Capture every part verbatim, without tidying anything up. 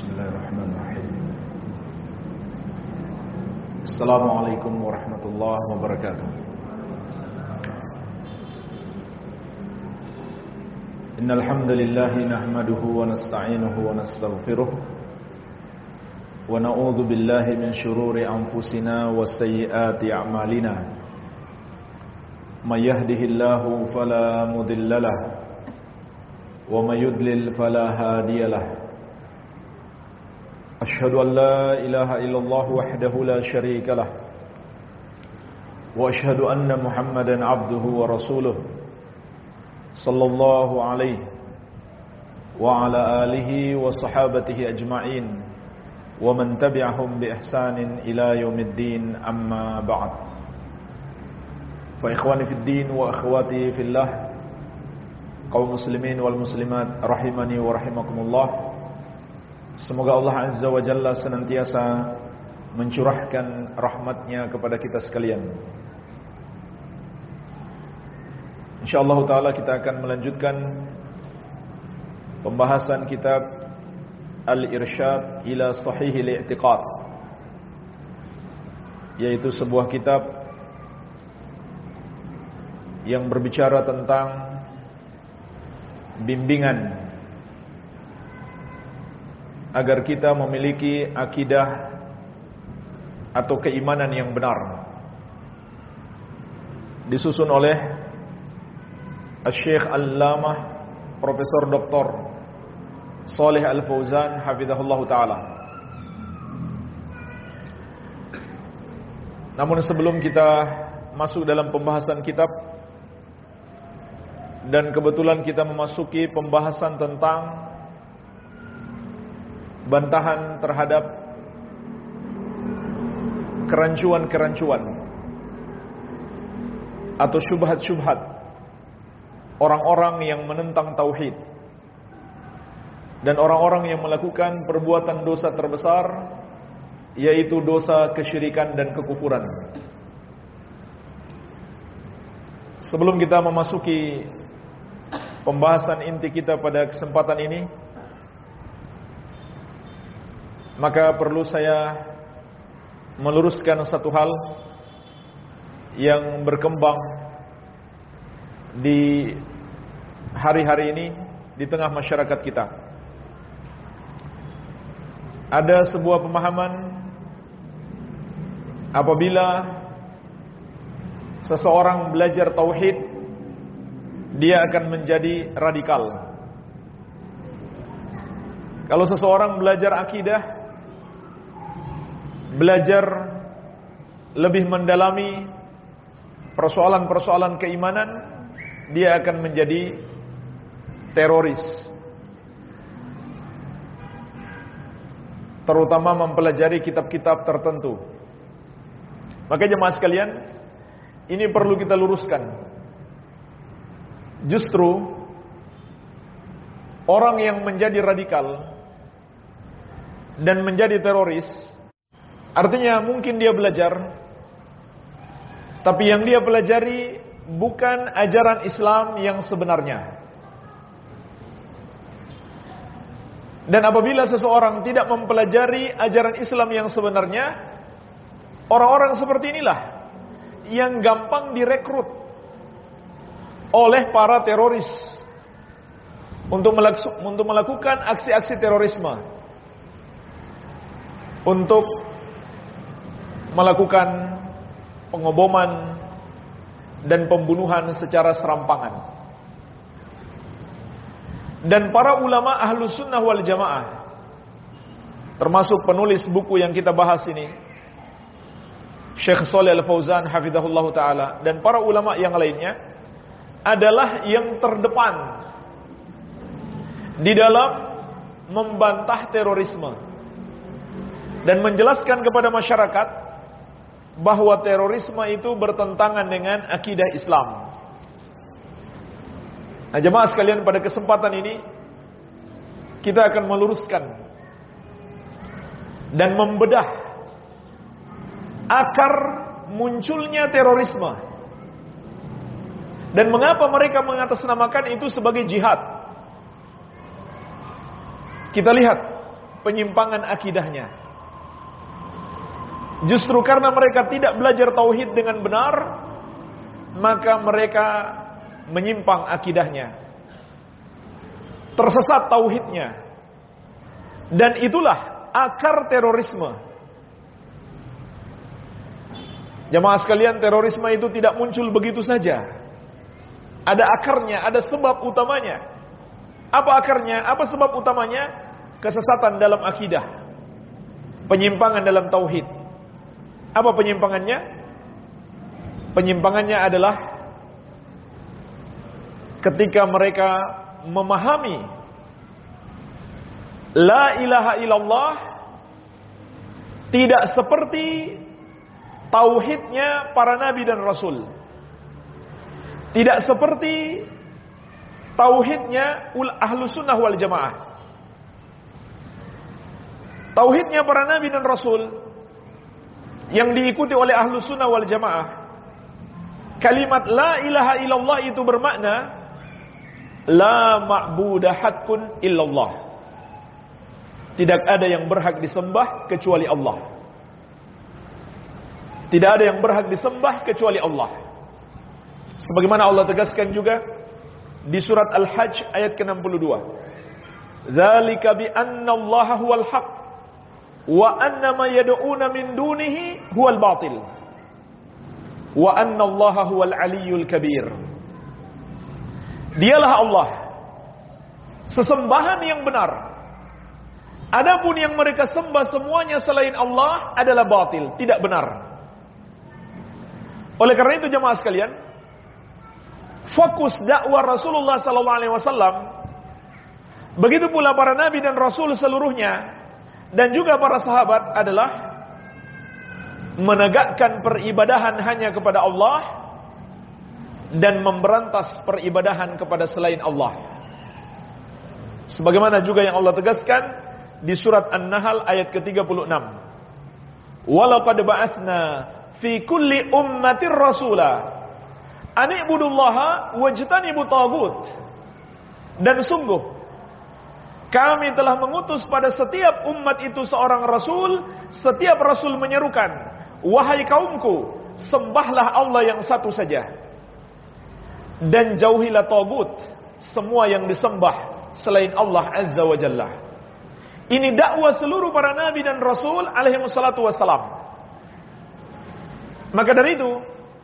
Bismillahirrahmanirrahim. Assalamualaikum warahmatullahi wabarakatuh. Innal hamdalillah nahmaduhu wa nasta'inuhu wa nastaghfiruh wa na'udzu billahi min shururi anfusina wa sayyiati a'malina. May yahdihillahu fala mudilla lahu wa may yudlil fala hadiya lahu. أشهد أن لا إله إلا الله وحده لا شريك له وأشهد أن محمدا عبده ورسوله صلى الله عليه وعلى آله وصحابته أجمعين ومن تبعهم بإحسان إلى يوم الدين أما بعد فإخواني في الدين وأخواتي في الله قوم مسلمين والمسلمات رحمني ورحمكم الله. Semoga Allah Azza wa Jalla senantiasa mencurahkan rahmatnya kepada kita sekalian. InsyaAllah ta'ala kita akan melanjutkan pembahasan kitab Al-Irsyad ila Sahihil I'tiqad, yaitu sebuah kitab yang berbicara tentang bimbingan agar kita memiliki akidah atau keimanan yang benar, disusun oleh Syekh Al-Allamah Profesor Doktor Shalih Al-Fauzan hafizahullah ta'ala. Namun sebelum kita masuk dalam pembahasan kitab, dan kebetulan kita memasuki pembahasan tentang bantahan terhadap kerancuan-kerancuan atau syubhat-syubhat orang-orang yang menentang tauhid dan orang-orang yang melakukan perbuatan dosa terbesar, yaitu dosa kesyirikan dan kekufuran. Sebelum kita memasuki pembahasan inti kita pada kesempatan ini, maka perlu saya meluruskan satu hal yang berkembang di hari-hari ini di tengah masyarakat kita. Ada sebuah pemahaman apabila seseorang belajar tauhid, dia akan menjadi radikal. Kalau seseorang belajar akidah, belajar lebih mendalami persoalan-persoalan keimanan, dia akan menjadi teroris, terutama mempelajari kitab-kitab tertentu. Maka jemaah sekalian, ini perlu kita luruskan. Justru orang yang menjadi radikal dan menjadi teroris, artinya mungkin dia belajar, tapi yang dia pelajari bukan ajaran Islam yang sebenarnya. Dan apabila seseorang tidak mempelajari ajaran Islam yang sebenarnya, orang-orang seperti inilah yang gampang direkrut oleh para teroris untuk melakukan aksi-aksi terorisme, untuk melakukan pengoboman dan pembunuhan secara serampangan. Dan para ulama ahlus sunnah wal jamaah, termasuk penulis buku yang kita bahas ini, Syekh Shalih Al-Fauzan hafizahullah ta'ala, dan para ulama yang lainnya, adalah yang terdepan di dalam membantah terorisme dan menjelaskan kepada masyarakat bahwa terorisme itu bertentangan dengan akidah Islam. Nah, jemaah sekalian, pada kesempatan ini kita akan meluruskan dan membedah akar munculnya terorisme dan mengapa mereka mengatasnamakan itu sebagai jihad. Kita lihat penyimpangan akidahnya. Justru karena mereka tidak belajar tauhid dengan benar, maka mereka menyimpang akidahnya, tersesat tauhidnya. Dan itulah akar terorisme. Jamaah sekalian, terorisme itu tidak muncul begitu saja. Ada akarnya, ada sebab utamanya. Apa akarnya? Apa sebab utamanya? Kesesatan dalam akidah, penyimpangan dalam tauhid. Apa penyimpangannya? Penyimpangannya adalah ketika mereka memahami La ilaha illallah tidak seperti tauhidnya para nabi dan rasul, tidak seperti tauhidnya ahlu sunnah wal jamaah. Tauhidnya para nabi dan rasul yang diikuti oleh ahlu sunnah wal jamaah, kalimat la ilaha illallah itu bermakna la ma'budah haqqun illallah. Tidak ada yang berhak disembah kecuali Allah. Tidak ada yang berhak disembah kecuali Allah. Sebagaimana Allah tegaskan juga di surat Al-Hajj ayat ke enam puluh dua. Dzalika bi anna Allah huwal haq wa anna ma yad'una min dunihi huwal batil. Wa anna Allah huwal aliyyul kabir. Dialah Allah, sesembahan yang benar. Adapun yang mereka sembah semuanya selain Allah adalah batil, tidak benar. Oleh karena itu jemaah sekalian, fokus dakwah Rasulullah sallallahu alaihi wasallam, begitu pula para nabi dan rasul seluruhnya, dan juga para sahabat adalah menegakkan peribadahan hanya kepada Allah dan memberantas peribadahan kepada selain Allah. Sebagaimana juga yang Allah tegaskan di surat An-Nahl ayat ke tiga puluh enam. Walaqad ba'atsna fi kulli ummatir rasula an ibudullaha wajtanibut taghut. Dan sungguh kami telah mengutus pada setiap umat itu seorang rasul. Setiap rasul menyerukan, wahai kaumku, sembahlah Allah yang satu saja dan jauhilah taghut, semua yang disembah selain Allah azza wa jalla. Ini dakwah seluruh para nabi dan rasul alaihi wassalatu wassalam. Maka dari itu,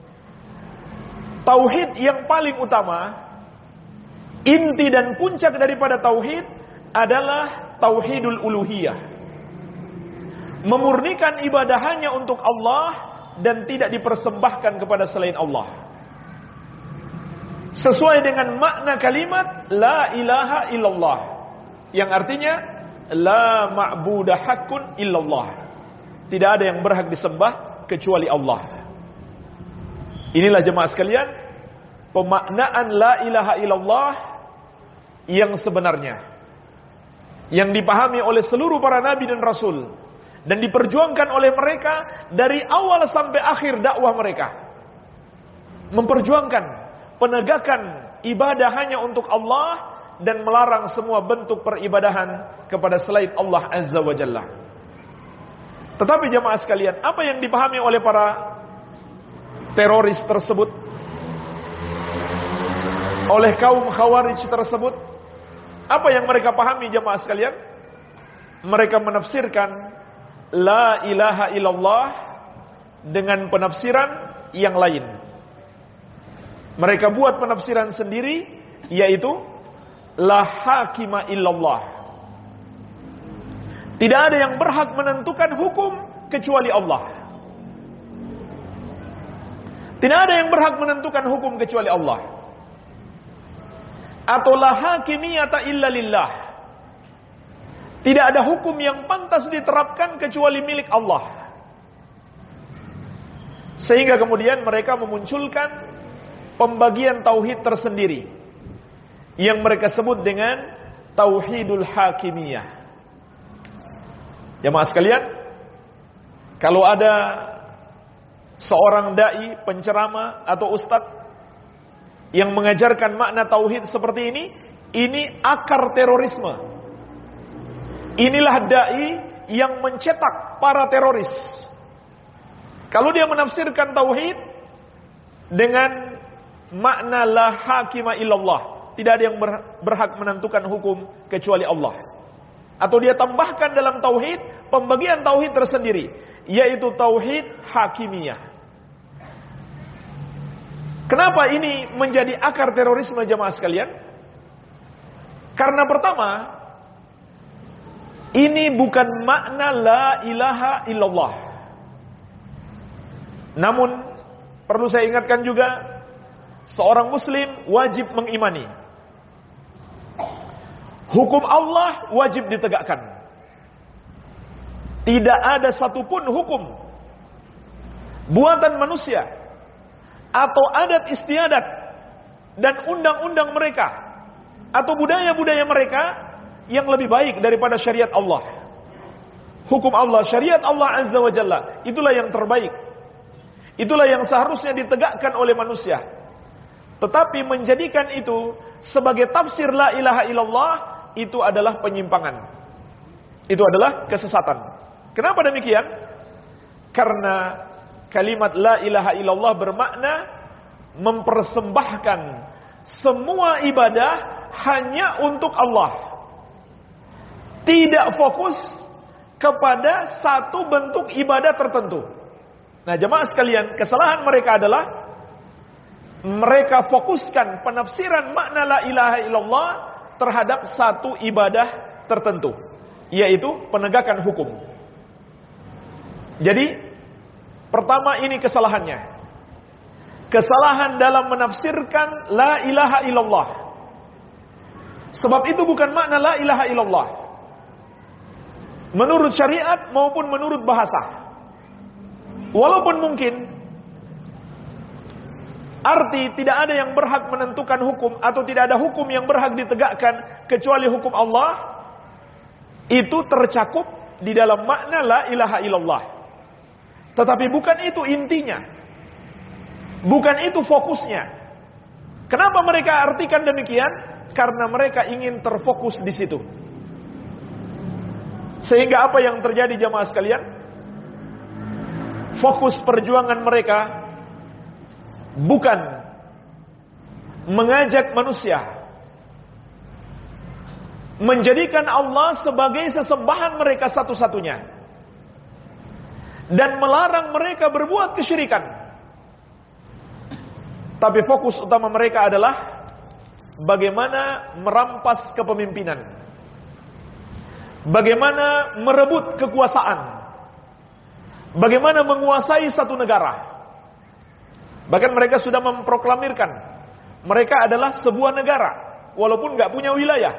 tauhid yang paling utama, inti dan puncak daripada tauhid adalah tauhidul uluhiyah. Memurnikan ibadah hanya untuk Allah dan tidak dipersembahkan kepada selain Allah. Sesuai dengan makna kalimat la ilaha illallah, yang artinya la ma'budah haqqun illallah. Tidak ada yang berhak disembah kecuali Allah. Inilah jemaah sekalian pemaknaan la ilaha illallah yang sebenarnya, yang dipahami oleh seluruh para nabi dan rasul dan diperjuangkan oleh mereka dari awal sampai akhir dakwah mereka. Memperjuangkan penegakan ibadah hanya untuk Allah dan melarang semua bentuk peribadahan kepada selain Allah azza wa jalla. Tetapi jemaah sekalian, apa yang dipahami oleh para teroris tersebut, oleh kaum khawarij tersebut? Apa yang mereka pahami jemaah sekalian? Mereka menafsirkan la ilaha illallah dengan penafsiran yang lain. Mereka buat penafsiran sendiri, yaitu la hakima illallah. Tidak ada yang berhak menentukan hukum kecuali Allah. Tidak ada yang berhak menentukan hukum kecuali Allah. Atau la hakimiyata illa lillah. Tidak ada hukum yang pantas diterapkan kecuali milik Allah. Sehingga kemudian mereka memunculkan pembagian tauhid tersendiri yang mereka sebut dengan tauhidul hakimiyah. Jemaah sekalian, kalau ada seorang dai, penceramah atau ustadz yang mengajarkan makna tauhid seperti ini, ini akar terorisme. Inilah dai yang mencetak para teroris. Kalau dia menafsirkan tauhid dengan makna la hakima illallah, tidak ada yang berhak menentukan hukum kecuali Allah. Atau dia tambahkan dalam tauhid pembagian tauhid tersendiri, yaitu tauhid hakimiyah. Kenapa ini menjadi akar terorisme jamaah sekalian? Karena pertama, ini bukan makna la ilaha illallah. Namun perlu saya ingatkan juga, seorang muslim wajib mengimani hukum Allah wajib ditegakkan. Tidak ada satupun hukum buatan manusia atau adat istiadat dan undang-undang mereka atau budaya-budaya mereka yang lebih baik daripada syariat Allah. Hukum Allah, syariat Allah Azza wa Jalla, itulah yang terbaik. Itulah yang seharusnya ditegakkan oleh manusia. Tetapi menjadikan itu sebagai tafsir la ilaha illallah, itu adalah penyimpangan. Itu adalah kesesatan. Kenapa demikian? Karena kalimat la ilaha illallah bermakna mempersembahkan semua ibadah hanya untuk Allah. Tidak fokus kepada satu bentuk ibadah tertentu. Nah, jemaah sekalian, kesalahan mereka adalah mereka fokuskan penafsiran makna la ilaha illallah terhadap satu ibadah tertentu, yaitu penegakan hukum. Jadi, pertama ini kesalahannya. Kesalahan dalam menafsirkan la ilaha illallah. Sebab itu bukan makna la ilaha illallah menurut syariat maupun menurut bahasa. Walaupun mungkin arti tidak ada yang berhak menentukan hukum atau tidak ada hukum yang berhak ditegakkan kecuali hukum Allah, itu tercakup di dalam makna la ilaha illallah. Tetapi bukan itu intinya. Bukan itu fokusnya. Kenapa mereka artikan demikian? Karena mereka ingin terfokus di situ. Sehingga apa yang terjadi jamaah sekalian? Fokus perjuangan mereka bukan mengajak manusia menjadikan Allah sebagai sesembahan mereka satu-satunya dan melarang mereka berbuat kesyirikan. Tapi fokus utama mereka adalah bagaimana merampas kepemimpinan, bagaimana merebut kekuasaan, bagaimana menguasai satu negara. Bahkan mereka sudah memproklamirkan mereka adalah sebuah negara walaupun nggak punya wilayah.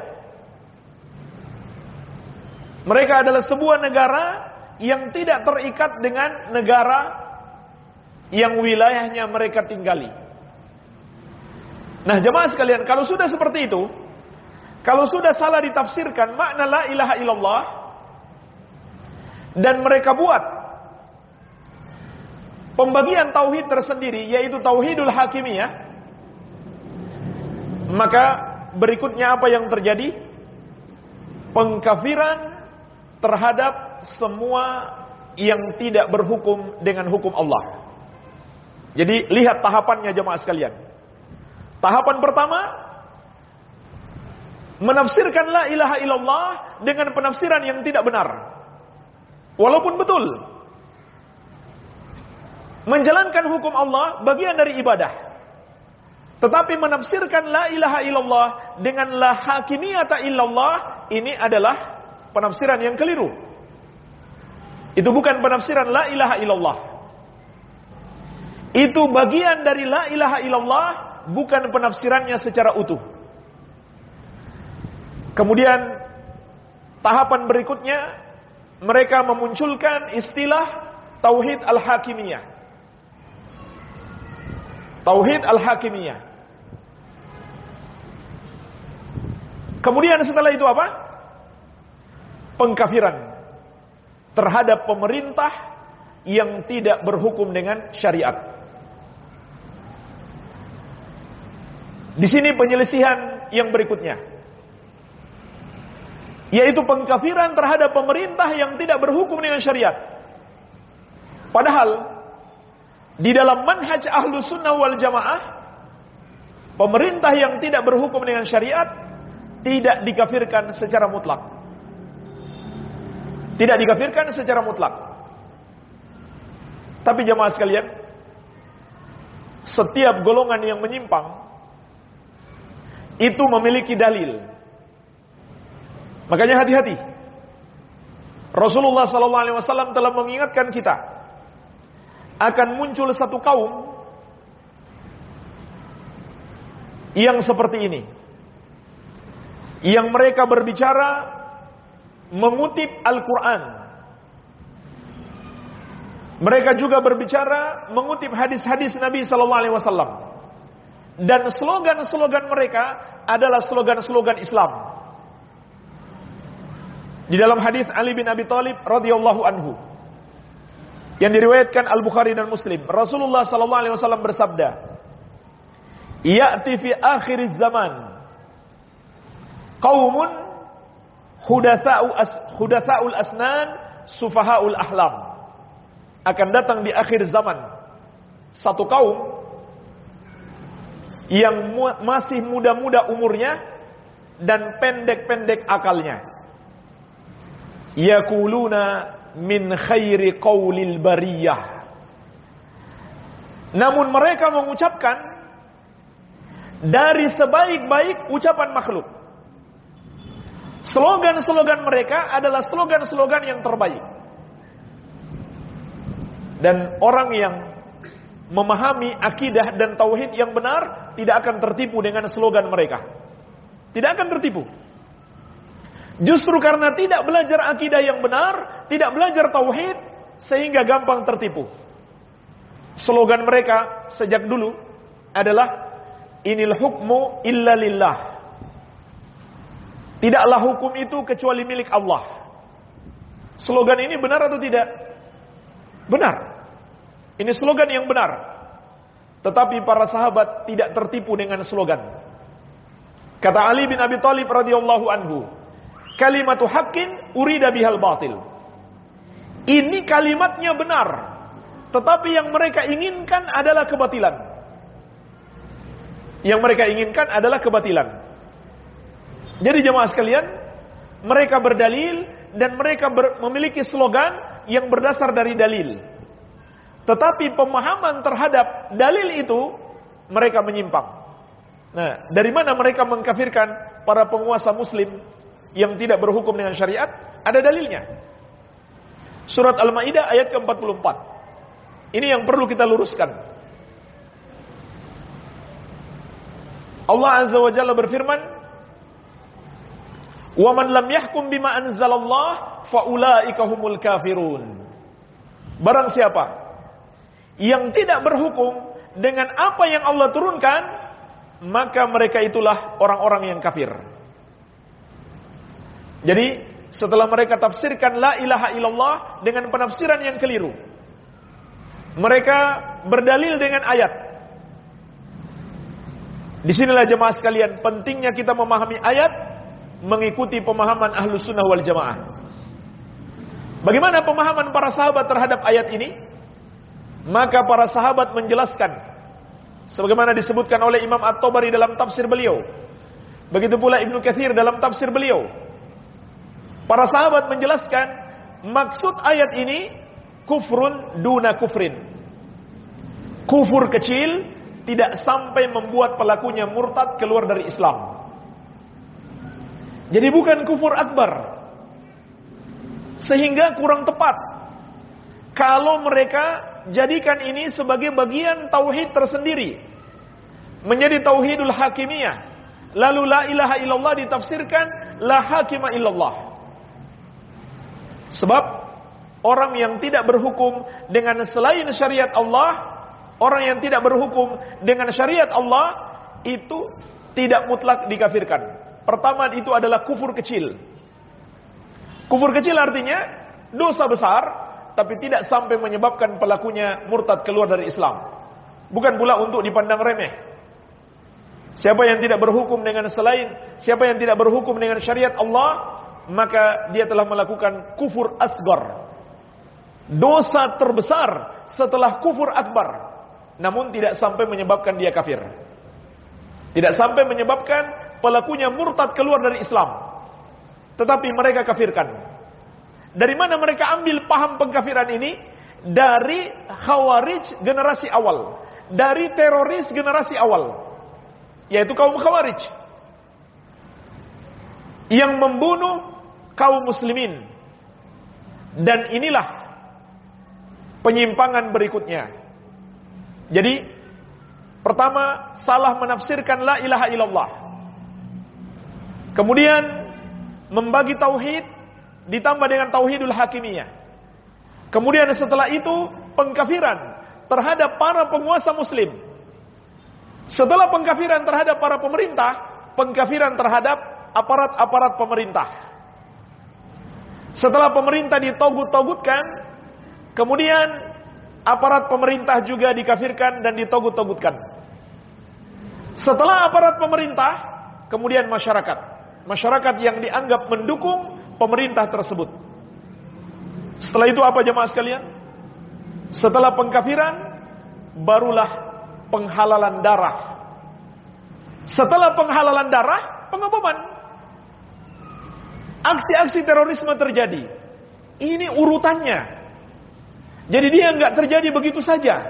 Mereka adalah sebuah negara yang tidak terikat dengan negara yang wilayahnya mereka tinggali. Nah, jemaah sekalian, kalau sudah seperti itu, kalau sudah salah ditafsirkan makna la ilaha illallah dan mereka buat pembagian tauhid tersendiri, yaitu tauhidul hakimiyah, maka berikutnya apa yang terjadi? Pengkafiran terhadap semua yang tidak berhukum dengan hukum Allah. Jadi lihat tahapannya jemaah sekalian. Tahapan pertama, menafsirkan la ilaha illallah dengan penafsiran yang tidak benar. Walaupun betul, menjalankan hukum Allah bagian dari ibadah. Tetapi menafsirkan la ilaha illallah dengan la hakimiyata illallah, ini adalah penafsiran yang keliru. Itu bukan penafsiran la ilaha illallah. Itu bagian dari la ilaha illallah, bukan penafsirannya secara utuh. Kemudian tahapan berikutnya, mereka memunculkan istilah tauhid al-hakimiyah. Tauhid al-hakimiyah. Kemudian setelah itu apa? Pengkafiran terhadap pemerintah yang tidak berhukum dengan syariat. Di sini penyelisihan yang berikutnya. yaitu pengkafiran terhadap pemerintah yang tidak berhukum dengan syariat. Padahal di dalam manhaj Ahlus Sunnah wal Jamaah, pemerintah yang tidak berhukum dengan syariat tidak dikafirkan secara mutlak. Tidak dikafirkan secara mutlak. Tapi jamaah sekalian, setiap golongan yang menyimpang itu memiliki dalil. Makanya hati-hati. Rasulullah sallallahu alaihi wasallam telah mengingatkan kita akan muncul satu kaum yang seperti ini, yang mereka berbicara mengutip Al-Quran. Mereka juga berbicara mengutip hadis-hadis Nabi sallallahu alaihi wasallam. Dan slogan-slogan mereka adalah slogan-slogan Islam. Di dalam hadis Ali bin Abi Thalib radhiyallahu anhu yang diriwayatkan Al-Bukhari dan Muslim, Rasulullah sallallahu alaihi wasallam bersabda, "Ya'ti fi akhiriz zaman qaumun hudatsa'u as, hudatsa'ul asnan sufahaul ahlam." Akan datang di akhir zaman satu kaum yang mu, masih muda-muda umurnya dan pendek-pendek akalnya. Yaquluna min khairi qaulil bariyah. Namun mereka mengucapkan dari sebaik-baik ucapan makhluk. Slogan-slogan mereka adalah slogan-slogan yang terbaik. Dan orang yang memahami akidah dan tauhid yang benar tidak akan tertipu dengan slogan mereka. Tidak akan tertipu. Justru karena tidak belajar akidah yang benar, tidak belajar tauhid, sehingga gampang tertipu. Slogan mereka sejak dulu adalah inil hukmu illa lillah. Tidaklah hukum itu kecuali milik Allah. Slogan ini benar atau tidak? Benar. Ini slogan yang benar. Tetapi para sahabat tidak tertipu dengan slogan. Kata Ali bin Abi Thalib radhiyallahu anhu, kalimatu haqqin urida bihal batil. Ini kalimatnya benar, tetapi yang mereka inginkan adalah kebatilan. Yang mereka inginkan adalah kebatilan. Jadi jemaah sekalian, mereka berdalil dan mereka ber, memiliki slogan yang berdasar dari dalil. Tetapi pemahaman terhadap dalil itu mereka menyimpang. Nah, dari mana mereka mengkafirkan para penguasa muslim yang tidak berhukum dengan syariat? Ada dalilnya. Surat Al-Maidah ayat ke empat puluh empat. Ini yang perlu kita luruskan. Allah Azza wa Jalla berfirman, "Wa man lam yahkum bima anzalallah fa ulaika humul kafirun." Barang siapa yang tidak berhukum dengan apa yang Allah turunkan, maka mereka itulah orang-orang yang kafir. Jadi setelah mereka tafsirkan la ilaha illallah dengan penafsiran yang keliru, mereka berdalil dengan ayat. Disinilah jemaah sekalian pentingnya kita memahami ayat, mengikuti pemahaman Ahlus Sunnah wal Jamaah. Bagaimana pemahaman para sahabat terhadap ayat ini? Maka para sahabat menjelaskan sebagaimana disebutkan oleh Imam At-Tabari dalam tafsir beliau. Begitu pula Ibnu Katsir dalam tafsir beliau. Para sahabat menjelaskan maksud ayat ini kufrun duna kufrin. Kufur kecil tidak sampai membuat pelakunya murtad keluar dari Islam. Jadi bukan kufur akbar. Sehingga kurang tepat kalau mereka jadikan ini sebagai bagian tauhid tersendiri, menjadi tauhidul hakimiyah. Lalu la ilaha illallah ditafsirkan la hakima illallah. Sebab orang yang tidak berhukum dengan selain syariat Allah, orang yang tidak berhukum dengan syariat Allah, itu tidak mutlak dikafirkan. Pertama itu adalah kufur kecil. Kufur kecil artinya dosa besar, tapi tidak sampai menyebabkan pelakunya murtad keluar dari Islam. Bukan pula untuk dipandang remeh. Siapa yang tidak berhukum dengan selain, siapa yang tidak berhukum dengan syariat Allah, maka dia telah melakukan kufur asgar, dosa terbesar setelah kufur akbar. Namun tidak sampai menyebabkan dia kafir, tidak sampai menyebabkan pelakunya murtad keluar dari Islam, tetapi mereka kafirkan. Dari mana mereka ambil paham pengkafiran ini? Dari Khawarij generasi awal, dari teroris generasi awal, yaitu kaum Khawarij yang membunuh kaum muslimin. Dan inilah penyimpangan berikutnya. Jadi pertama, salah menafsirkan la ilaha illallah. Kemudian membagi tauhid ditambah dengan tauhidul hakimiyah. Kemudian setelah itu pengkafiran terhadap para penguasa muslim. Setelah pengkafiran terhadap para pemerintah, pengkafiran terhadap aparat-aparat pemerintah. Setelah pemerintah ditogut-togutkan, kemudian aparat pemerintah juga dikafirkan dan ditogut-togutkan. Setelah aparat pemerintah, kemudian masyarakat. Masyarakat yang dianggap mendukung pemerintah tersebut. Setelah itu apa jemaah sekalian? Setelah pengkafiran, barulah penghalalan darah. Setelah penghalalan darah, pengeboman. Aksi-aksi terorisme terjadi. Ini urutannya. Jadi dia enggak terjadi begitu saja.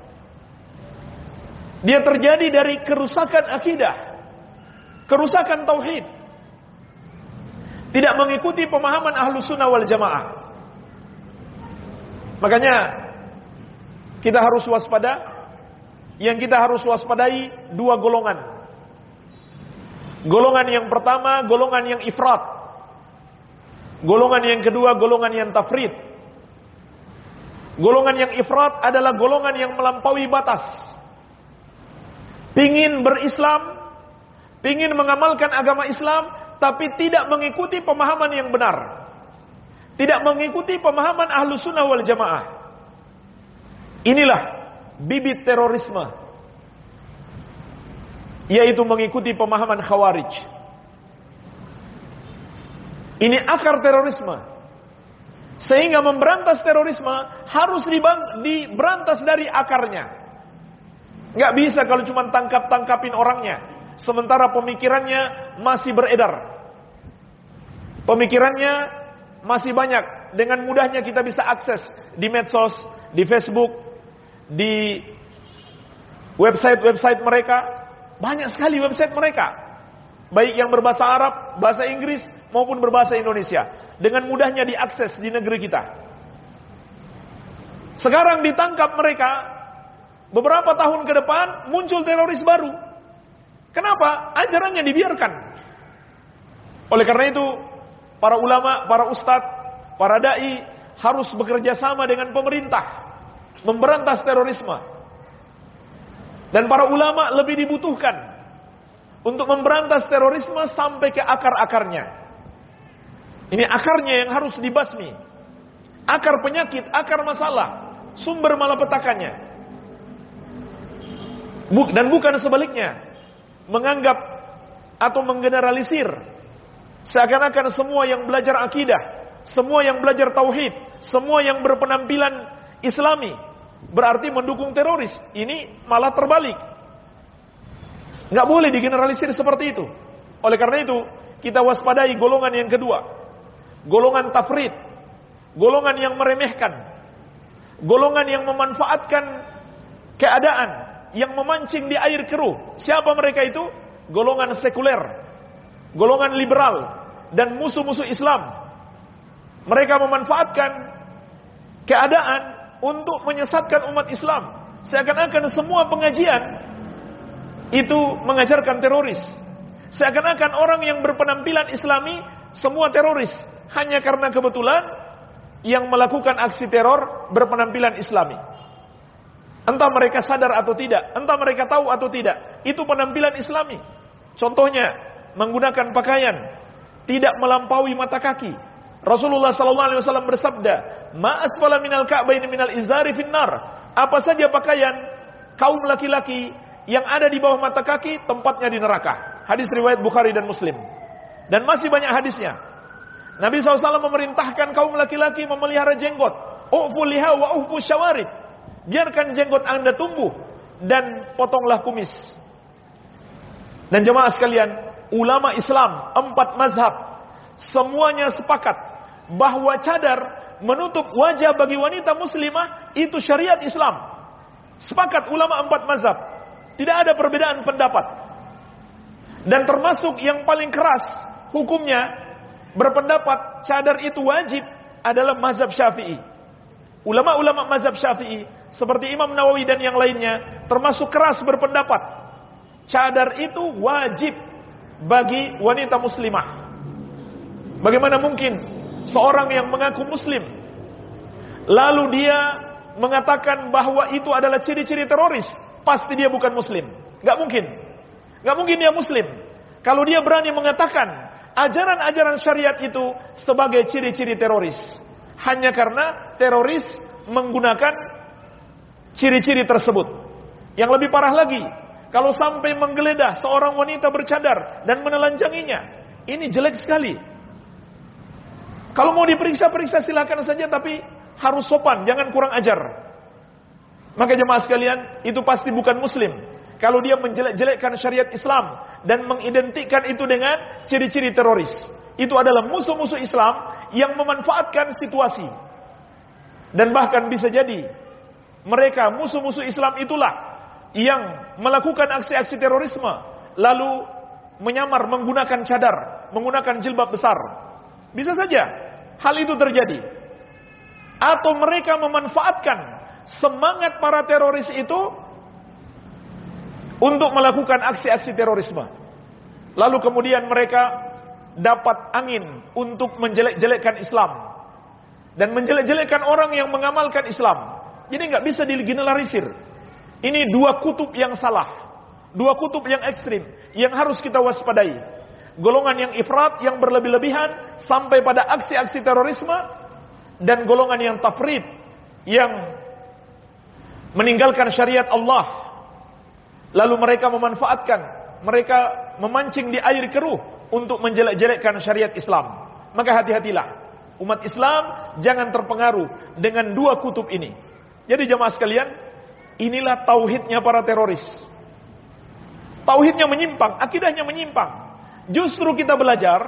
Dia terjadi dari kerusakan akidah, kerusakan tauhid, tidak mengikuti pemahaman Ahlus Sunnah wal Jamaah. Makanya kita harus waspada. Yang kita harus waspadai dua golongan. Golongan yang pertama, golongan yang ifrat. Golongan yang kedua, golongan yang tafrid. Golongan yang ifrat adalah golongan yang melampaui batas. Pingin berislam, pingin mengamalkan agama Islam, tapi tidak mengikuti pemahaman yang benar. Tidak mengikuti pemahaman Ahlus Sunnah wal Jamaah. Inilah bibit terorisme, yaitu mengikuti pemahaman Khawarij. Ini akar terorisme. Sehingga memberantas terorisme harus diberantas dari akarnya. Nggak bisa kalau cuma tangkap-tangkapin orangnya, sementara pemikirannya masih beredar. Pemikirannya masih banyak. Dengan mudahnya kita bisa akses di medsos, di Facebook, di website-website mereka. Banyak sekali website mereka, baik yang berbahasa Arab, bahasa Inggris, maupun berbahasa Indonesia. Dengan mudahnya diakses di negeri kita. Sekarang ditangkap mereka, beberapa tahun ke depan muncul teroris baru. Kenapa? Ajarannya dibiarkan. Oleh karena itu, para ulama, para ustadz, para dai harus bekerja sama dengan pemerintah memberantas terorisme. Dan para ulama lebih dibutuhkan untuk memberantas terorisme sampai ke akar-akarnya. Ini akarnya yang harus dibasmi. Akar penyakit, akar masalah, sumber malapetakannya. Dan bukan sebaliknya, menganggap atau menggeneralisir seakan-akan semua yang belajar akidah, semua yang belajar tauhid, semua yang berpenampilan Islami berarti mendukung teroris. Ini malah terbalik. Nggak boleh digeneralisir seperti itu. Oleh karena itu, kita waspadai golongan yang kedua. Golongan tafrid, golongan yang meremehkan, golongan yang memanfaatkan keadaan, yang memancing di air keruh. Siapa mereka itu? Golongan sekuler, golongan liberal, dan musuh-musuh Islam. Mereka memanfaatkan keadaan untuk menyesatkan umat Islam. Seakan-akan semua pengajian itu mengajarkan teroris. Seakan-akan orang yang berpenampilan Islami semua teroris. Hanya karena kebetulan yang melakukan aksi teror berpenampilan Islami. Entah mereka sadar atau tidak, entah mereka tahu atau tidak, itu penampilan Islami. Contohnya, menggunakan pakaian tidak melampaui mata kaki. Rasulullah sallallahu alaihi wasallam bersabda, "Ma asfala minal ka'baini minal izari finnar." Apa saja pakaian kaum laki-laki yang ada di bawah mata kaki, tempatnya di neraka. Hadis riwayat Bukhari dan Muslim. Dan masih banyak hadisnya. Nabi shallallahu alaihi wasallam memerintahkan kaum laki-laki memelihara jenggot. U'fu liha wa u'fu syawarib. Biarkan jenggot Anda tumbuh dan potonglah kumis. Dan jemaah sekalian, ulama Islam empat mazhab semuanya sepakat bahwa cadar menutup wajah bagi wanita muslimah itu syariat Islam. Sepakat ulama empat mazhab. Tidak ada perbedaan pendapat. Dan termasuk yang paling keras hukumnya berpendapat cadar itu wajib adalah mazhab Syafi'i. Ulama-ulama mazhab Syafi'i seperti Imam Nawawi dan yang lainnya termasuk keras berpendapat cadar itu wajib bagi wanita muslimah. Bagaimana mungkin seorang yang mengaku muslim lalu dia mengatakan bahwa itu adalah ciri-ciri teroris? Pasti dia bukan muslim. Gak mungkin. Gak mungkin dia muslim kalau dia berani mengatakan ajaran-ajaran syariat itu sebagai ciri-ciri teroris. Hanya karena teroris menggunakan ciri-ciri tersebut. Yang lebih parah lagi, kalau sampai menggeledah seorang wanita bercadar dan menelanjanginya, ini jelek sekali. Kalau mau diperiksa-periksa silakan saja, tapi harus sopan, jangan kurang ajar. Maka jemaah sekalian, itu pasti bukan muslim kalau dia menjelek-jelekkan syariat Islam dan mengidentikan itu dengan ciri-ciri teroris. Itu adalah musuh-musuh Islam yang memanfaatkan situasi. Dan bahkan bisa jadi mereka musuh-musuh Islam itulah yang melakukan aksi-aksi terorisme lalu menyamar menggunakan cadar, menggunakan jilbab besar. Bisa saja hal itu terjadi. Atau mereka memanfaatkan semangat para teroris itu untuk melakukan aksi-aksi terorisme. Lalu kemudian mereka dapat angin untuk menjelek-jelekkan Islam dan menjelek-jelekkan orang yang mengamalkan Islam. Jadi nggak bisa digeneralisir. Ini dua kutub yang salah, dua kutub yang ekstrim yang harus kita waspadai. Golongan yang ifrat, yang berlebih-lebihan sampai pada aksi-aksi terorisme, dan golongan yang tafrid, yang meninggalkan syariat Allah. Lalu mereka memanfaatkan, mereka memancing di air keruh untuk menjelek-jelekkan syariat Islam. Maka hati-hatilah, umat Islam jangan terpengaruh dengan dua kutub ini. Jadi jemaah sekalian, inilah tauhidnya para teroris. Tauhidnya menyimpang, akidahnya menyimpang. Justru kita belajar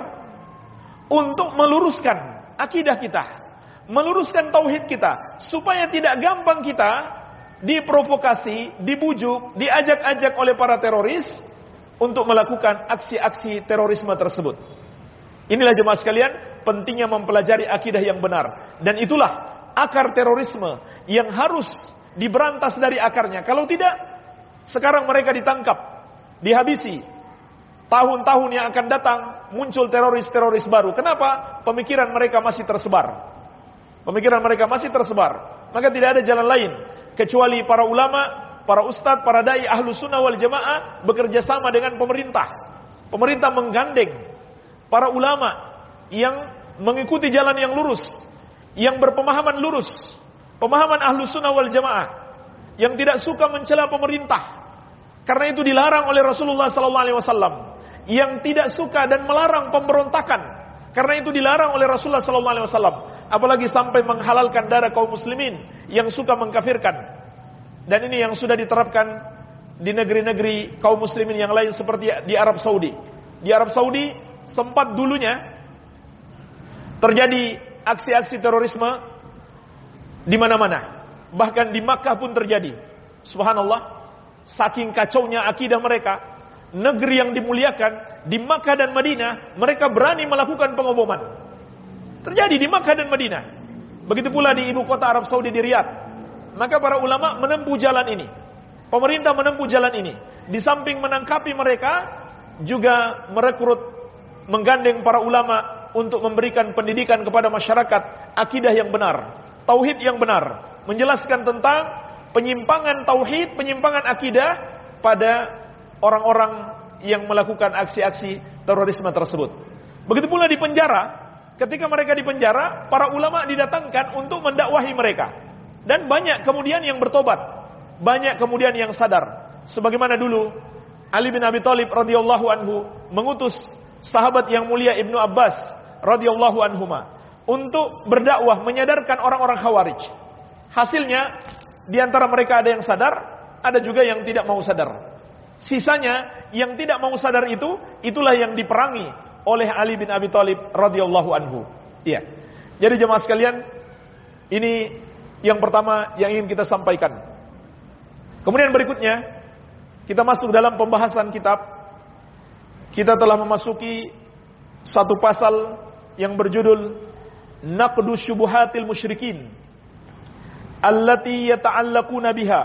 untuk meluruskan akidah kita, meluruskan tauhid kita, supaya tidak gampang kita diprovokasi, dibujuk, diajak-ajak oleh para teroris untuk melakukan aksi-aksi terorisme tersebut. Inilah jemaah sekalian, pentingnya mempelajari akidah yang benar. Dan itulah akar terorisme yang harus diberantas dari akarnya. Kalau tidak, sekarang mereka ditangkap, dihabisi. Tahun-tahun yang akan datang muncul teroris-teroris baru. Kenapa? Pemikiran mereka masih tersebar. Pemikiran mereka masih tersebar. Maka tidak ada jalan lain kecuali para ulama, para ustadz, para dai ahlu sunnah wal jamaah bekerja sama dengan pemerintah. Pemerintah menggandeng para ulama yang mengikuti jalan yang lurus, yang berpemahaman lurus, pemahaman ahlu sunnah wal jamaah, yang tidak suka mencela pemerintah. Karena itu dilarang oleh Rasulullah sallallahu alaihi wasallam. Yang tidak suka dan melarang pemberontakan, karena itu dilarang oleh Rasulullah sallallahu alaihi wasallam. Apalagi sampai menghalalkan darah kaum muslimin yang suka mengkafirkan. Dan ini yang sudah diterapkan di negeri-negeri kaum muslimin yang lain seperti di Arab Saudi. Di Arab Saudi sempat dulunya terjadi aksi-aksi terorisme di mana-mana. Bahkan di Makkah pun terjadi. Subhanallah, saking kacaunya akidah mereka, negeri yang dimuliakan, di Makkah dan Madinah, mereka berani melakukan pengeboman. Terjadi di Makkah dan Madinah. Begitu pula di ibu kota Arab Saudi, di Riyadh. Maka para ulama menempuh jalan ini. Pemerintah menempuh jalan ini. Di samping menangkapi mereka, juga merekrut, menggandeng para ulama untuk memberikan pendidikan kepada masyarakat akidah yang benar, tauhid yang benar, menjelaskan tentang penyimpangan tauhid, penyimpangan akidah pada orang-orang yang melakukan aksi-aksi terorisme tersebut. Begitu pula di penjara, ketika mereka di penjara, para ulama didatangkan untuk mendakwahi mereka. Dan banyak kemudian yang bertobat, banyak kemudian yang sadar. Sebagaimana dulu Ali bin Abi Thalib radhiyallahu anhu mengutus sahabat yang mulia Ibnu Abbas radhiyallahu anhuma untuk berdakwah menyadarkan orang-orang Khawarij. Hasilnya di antara mereka ada yang sadar, ada juga yang tidak mau sadar. Sisanya yang tidak mau sadar itu, itulah yang diperangi oleh Ali bin Abi Thalib radhiyallahu anhu. Iya. Jadi jemaah sekalian, ini yang pertama yang ingin kita sampaikan. Kemudian berikutnya, kita masuk dalam pembahasan kitab. Kita telah memasuki satu pasal yang berjudul Naqdu Syubuhatil Musyrikin allati yata'allaquna biha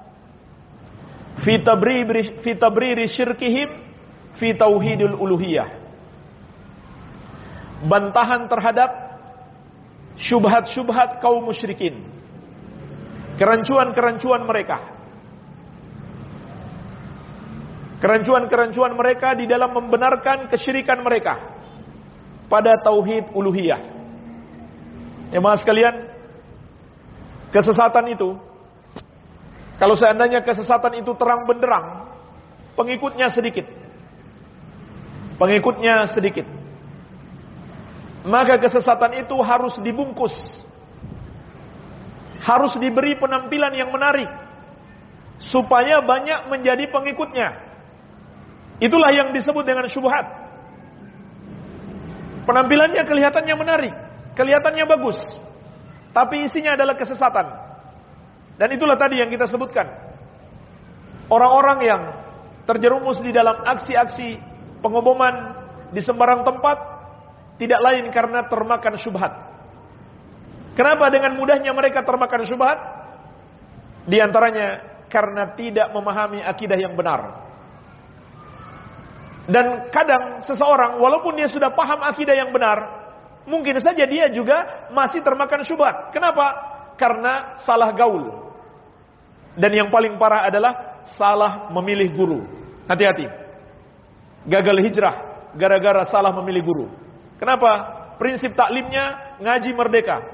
fi tabriri fi tabriri syirkihim fi tauhidul uluhiyah. Bantahan terhadap syubhat-syubhat kaum musyrikin, kerancuan-kerancuan mereka, kerancuan-kerancuan mereka di dalam membenarkan kesyirikan mereka pada tauhid uluhiyah. Jemaah sekalian, kesesatan itu, kalau seandainya kesesatan itu terang benderang, pengikutnya sedikit. Pengikutnya sedikit. Maka kesesatan itu harus dibungkus. Harus diberi penampilan yang menarik supaya banyak menjadi pengikutnya. Itulah yang disebut dengan syubhat. Penampilannya kelihatannya menarik, kelihatannya bagus, tapi isinya adalah kesesatan. Dan itulah tadi yang kita sebutkan. Orang-orang yang terjerumus di dalam aksi-aksi pengoboman di sembarang tempat tidak lain karena termakan syubhat. Kenapa dengan mudahnya mereka termakan syubhat? Di antaranya karena tidak memahami akidah yang benar. Dan kadang seseorang walaupun dia sudah paham akidah yang benar, mungkin saja dia juga masih termakan syubhat. Kenapa? Karena salah gaul. Dan yang paling parah adalah salah memilih guru. Hati-hati. Gagal hijrah gara-gara salah memilih guru. Kenapa? Prinsip taklimnya ngaji merdeka.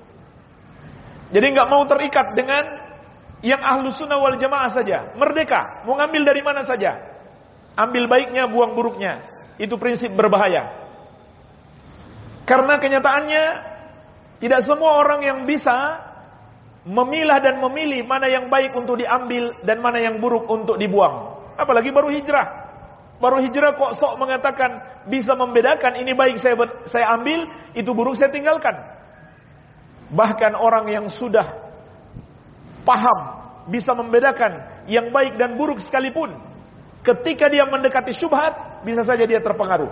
Jadi nggak mau terikat dengan yang ahlu sunnah wal jamaah saja. Merdeka, mau ngambil dari mana saja. Ambil baiknya, buang buruknya. Itu prinsip berbahaya. Karena kenyataannya tidak semua orang yang bisa memilah dan memilih mana yang baik untuk diambil dan mana yang buruk untuk dibuang. Apalagi baru hijrah. Baru hijrah kok sok mengatakan bisa membedakan ini baik saya saya ambil, itu buruk saya tinggalkan. Bahkan orang yang sudah paham bisa membedakan yang baik dan buruk sekalipun, ketika dia mendekati syubhat bisa saja dia terpengaruh.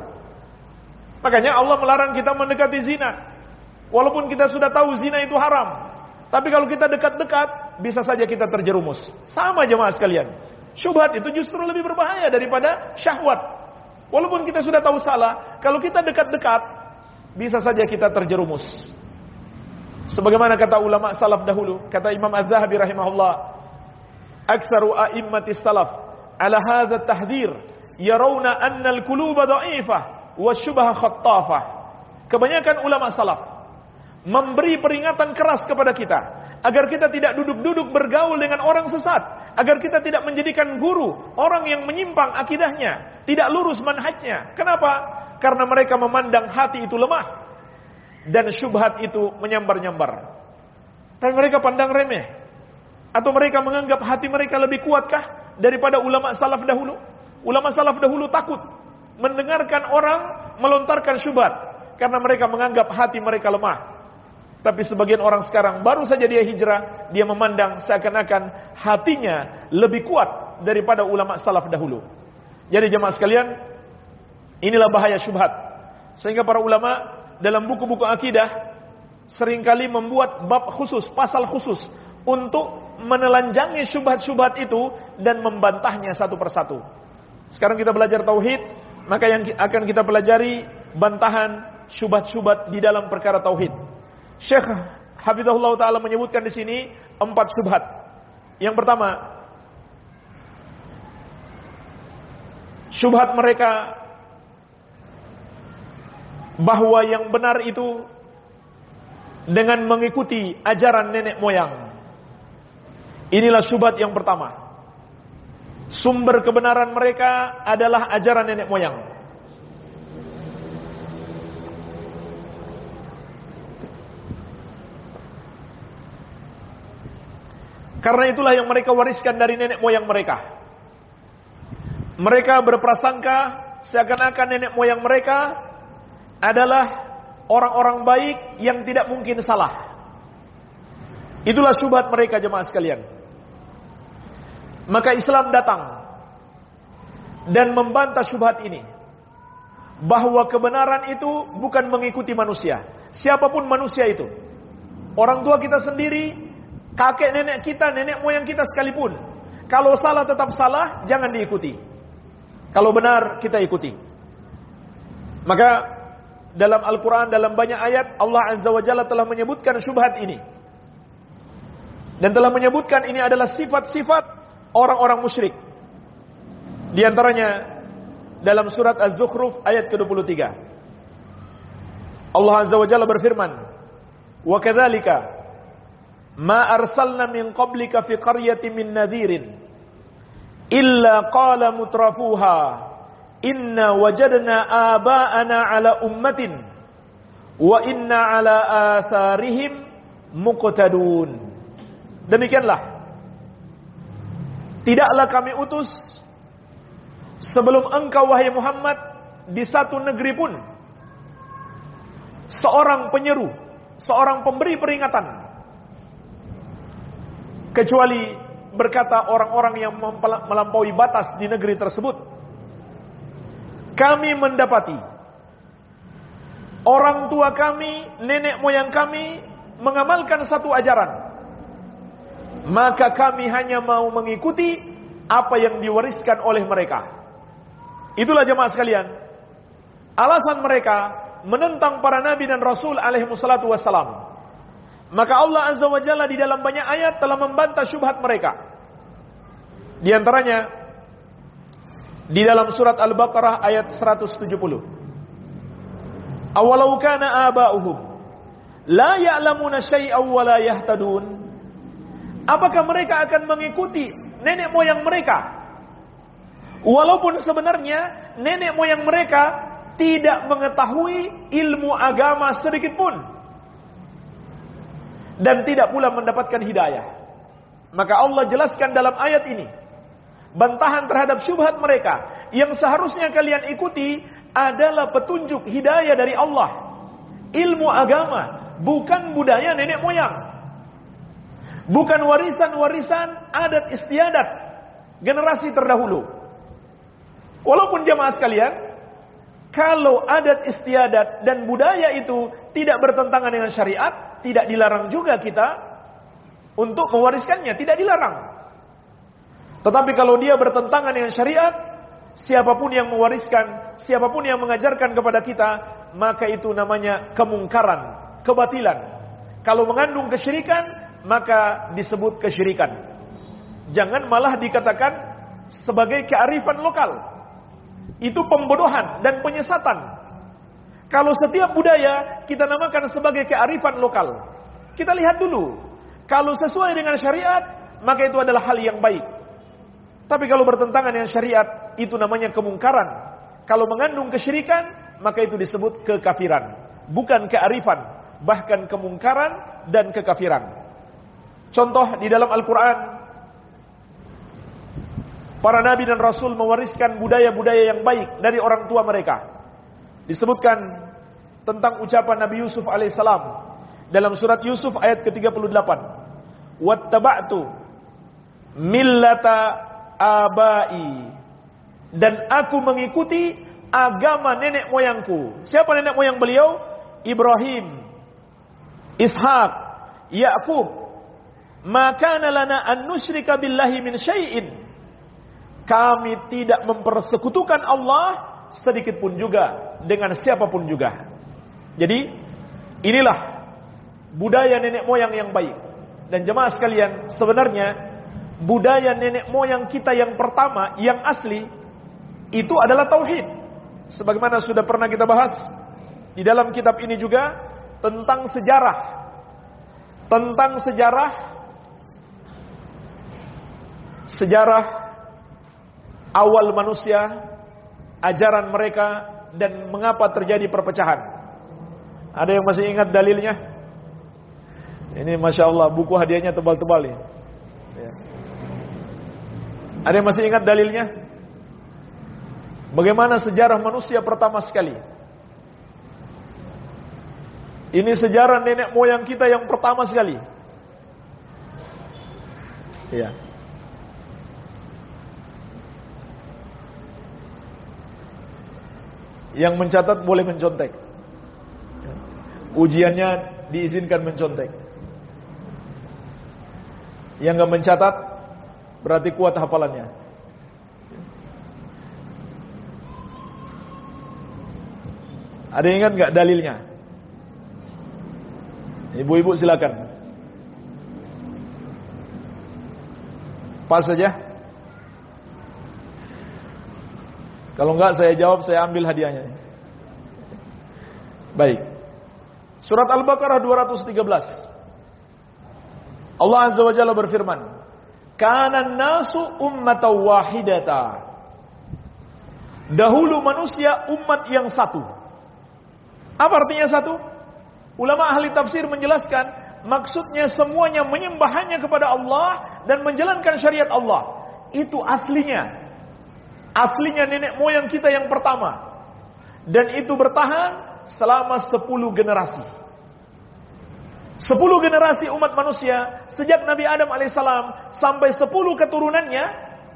Makanya Allah melarang kita mendekati zina. Walaupun kita sudah tahu zina itu haram, tapi kalau kita dekat-dekat bisa saja kita terjerumus. Sama jemaah sekalian. Syubhat itu justru lebih berbahaya daripada syahwat. Walaupun kita sudah tahu salah, kalau kita dekat-dekat, bisa saja kita terjerumus. Sebagaimana kata ulama salaf dahulu, kata Imam Az-Zahabi rahimahullah, "Aktsaru a'immatis salaf ala hadza at-tahdhir yarawna anna al-quluba dha'ifah wa syubha khattafah." Kebanyakan ulama salaf memberi peringatan keras kepada kita agar kita tidak duduk-duduk bergaul dengan orang sesat, agar kita tidak menjadikan guru orang yang menyimpang akidahnya, tidak lurus manhajnya. Kenapa? Karena mereka memandang hati itu lemah dan syubhat itu menyambar-nyambar. Tapi mereka pandang remeh, atau mereka menganggap hati mereka lebih kuatkah daripada ulama salaf dahulu? Ulama salaf dahulu takut mendengarkan orang melontarkan syubhat karena mereka menganggap hati mereka lemah. Tapi sebagian orang sekarang baru saja dia hijrah, dia memandang seakan-akan hatinya lebih kuat daripada ulama salaf dahulu. Jadi jemaah sekalian, inilah bahaya syubhat. Sehingga para ulama dalam buku-buku akidah seringkali membuat bab khusus, pasal khusus untuk menelanjangi syubhat-syubhat itu dan membantahnya satu persatu. Sekarang kita belajar tauhid, maka yang akan kita pelajari bantahan syubhat-syubhat di dalam perkara tauhid. Syekh Hafizahullah Ta'ala menyebutkan di sini empat syubhat. Yang pertama, syubhat mereka bahwa yang benar itu dengan mengikuti ajaran nenek moyang. Inilah syubhat yang pertama. Sumber kebenaran mereka adalah ajaran nenek moyang. Karena itulah yang mereka wariskan dari nenek moyang mereka. Mereka berprasangka seakan-akan nenek moyang mereka adalah orang-orang baik yang tidak mungkin salah. Itulah syubhat mereka, jemaah sekalian. Maka Islam datang dan membantah syubhat ini, bahwa kebenaran itu bukan mengikuti manusia, siapapun manusia itu. Orang tua kita sendiri, kakek nenek kita, nenek moyang kita sekalipun, kalau salah tetap salah, jangan diikuti. Kalau benar kita ikuti. Maka dalam Al-Quran, dalam banyak ayat, Allah Azza wa Jalla telah menyebutkan syubhat ini, dan telah menyebutkan ini adalah sifat-sifat orang-orang musyrik. Di antaranya dalam surat Az-Zukhruf ayat ke dua puluh tiga. Allah Azza wa Jalla berfirman, "Wa kadzalika ma arsalna min qablika fi qaryatin min nadhirin illa qala mutrafuha inna wajadna aba'ana ala ummatin wa inna ala atharihim muqtadun." Demikianlah, tidaklah kami utus sebelum engkau wahai Muhammad di satu negeri pun seorang penyeru, seorang pemberi peringatan, kecuali berkata orang-orang yang melampaui batas di negeri tersebut, kami mendapati orang tua kami, nenek moyang kami mengamalkan satu ajaran, maka kami hanya mau mengikuti apa yang diwariskan oleh mereka. Itulah jemaah sekalian, alasan mereka menentang para nabi dan rasul alaihi wassalatu wassalam. Maka Allah Azza wa Jalla di dalam banyak ayat telah membantah syubhat mereka. Di antaranya di dalam surat Al-Baqarah ayat seratus tujuh puluh. Awalau kana aba'uhum la ya'lamuna syai'aw wa la yahtadun. Apakah mereka akan mengikuti nenek moyang mereka, walaupun sebenarnya nenek moyang mereka tidak mengetahui ilmu agama sedikit pun, dan tidak pula mendapatkan hidayah? Maka Allah jelaskan dalam ayat ini bantahan terhadap syubhat mereka. Yang seharusnya kalian ikuti adalah petunjuk hidayah dari Allah, ilmu agama, bukan budaya nenek moyang, bukan warisan-warisan adat istiadat generasi terdahulu. Walaupun jemaah sekalian, kalau adat istiadat dan budaya itu tidak bertentangan dengan syariat, tidak dilarang juga kita untuk mewariskannya, tidak dilarang. Tetapi kalau dia bertentangan dengan syariat, siapapun yang mewariskan, siapapun yang mengajarkan kepada kita, maka itu namanya kemungkaran, kebatilan. Kalau mengandung kesyirikan, maka disebut kesyirikan. Jangan malah dikatakan sebagai kearifan lokal. Itu pembodohan dan penyesatan. Kalau setiap budaya kita namakan sebagai kearifan lokal, kita lihat dulu, kalau sesuai dengan syariat, maka itu adalah hal yang baik. Tapi kalau bertentangan dengan syariat, itu namanya kemungkaran. Kalau mengandung kesyirikan, maka itu disebut kekafiran, bukan kearifan, bahkan kemungkaran dan kekafiran. Contoh di dalam Al-Quran, para nabi dan rasul mewariskan budaya-budaya yang baik dari orang tua mereka. Disebutkan tentang ucapan Nabi Yusuf alaihissalam dalam surat Yusuf ayat ke tiga puluh delapan. Wattaba'tu millata abai, dan aku mengikuti agama nenek moyangku. Siapa nenek moyang beliau? Ibrahim, Ishak, Ya'qub. Maka lana an nusyrika billahi min syai'in. Kami tidak mempersekutukan Allah sedikit pun juga dengan siapapun juga. Jadi inilah budaya nenek moyang yang baik. Dan jemaah sekalian, sebenarnya budaya nenek moyang kita yang pertama, yang asli, itu adalah tauhid. Sebagaimana sudah pernah kita bahas di dalam kitab ini juga tentang sejarah, tentang sejarah Sejarah awal manusia, ajaran mereka, dan mengapa terjadi perpecahan. Ada yang masih ingat dalilnya? Ini Masya Allah, buku hadiahnya tebal-tebal ya. Ada yang masih ingat dalilnya? Bagaimana sejarah manusia pertama sekali? Ini sejarah nenek moyang kita yang pertama sekali. Iya. Yang mencatat boleh mencontek. Ujiannya diizinkan mencontek. Yang enggak mencatat berarti kuat hafalannya. Ada yang ingat enggak dalilnya? Ibu-ibu silakan. Pas saja. Kalau enggak saya jawab, saya ambil hadiahnya. Baik. Surat Al-Baqarah dua ratus tiga belas. Allah Azza wa Jalla berfirman, "Kana an-nasu ummatan wahidata." Dahulu manusia umat yang satu. Apa artinya satu? Ulama ahli tafsir menjelaskan, maksudnya semuanya menyembah hanya kepada Allah dan menjalankan syariat Allah. Itu aslinya. Aslinya nenek moyang kita yang pertama. Dan itu bertahan selama sepuluh generasi. Sepuluh generasi umat manusia, sejak Nabi Adam alaihissalam sampai sepuluh keturunannya,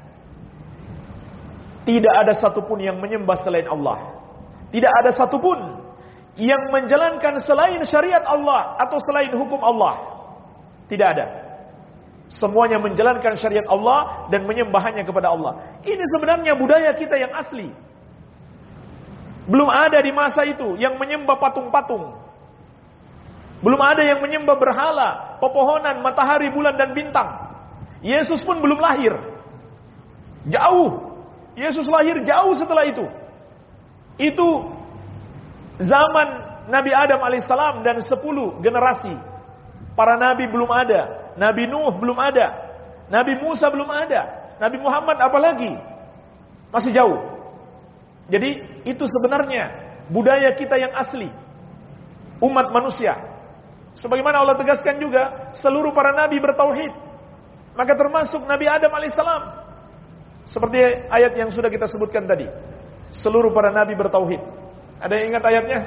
tidak ada satupun yang menyembah selain Allah. Tidak ada satupun yang menjalankan selain syariat Allah atau selain hukum Allah. Tidak ada. Semuanya menjalankan syariat Allah dan menyembah hanya kepada Allah. Ini sebenarnya budaya kita yang asli. Belum ada di masa itu yang menyembah patung-patung. Belum ada yang menyembah berhala, pepohonan, matahari, bulan dan bintang. Yesus pun belum lahir. Jauh. Yesus lahir jauh setelah itu. Itu zaman Nabi Adam alaihissalam dan sepuluh generasi. Para nabi belum ada. Nabi Nuh belum ada. Nabi Musa belum ada. Nabi Muhammad apalagi. Masih jauh. Jadi itu sebenarnya budaya kita yang asli. Umat manusia. Sebagaimana Allah tegaskan juga, seluruh para nabi bertauhid. Maka termasuk Nabi Adam alaihissalam. Seperti ayat yang sudah kita sebutkan tadi. Seluruh para nabi bertauhid. Ada yang ingat ayatnya?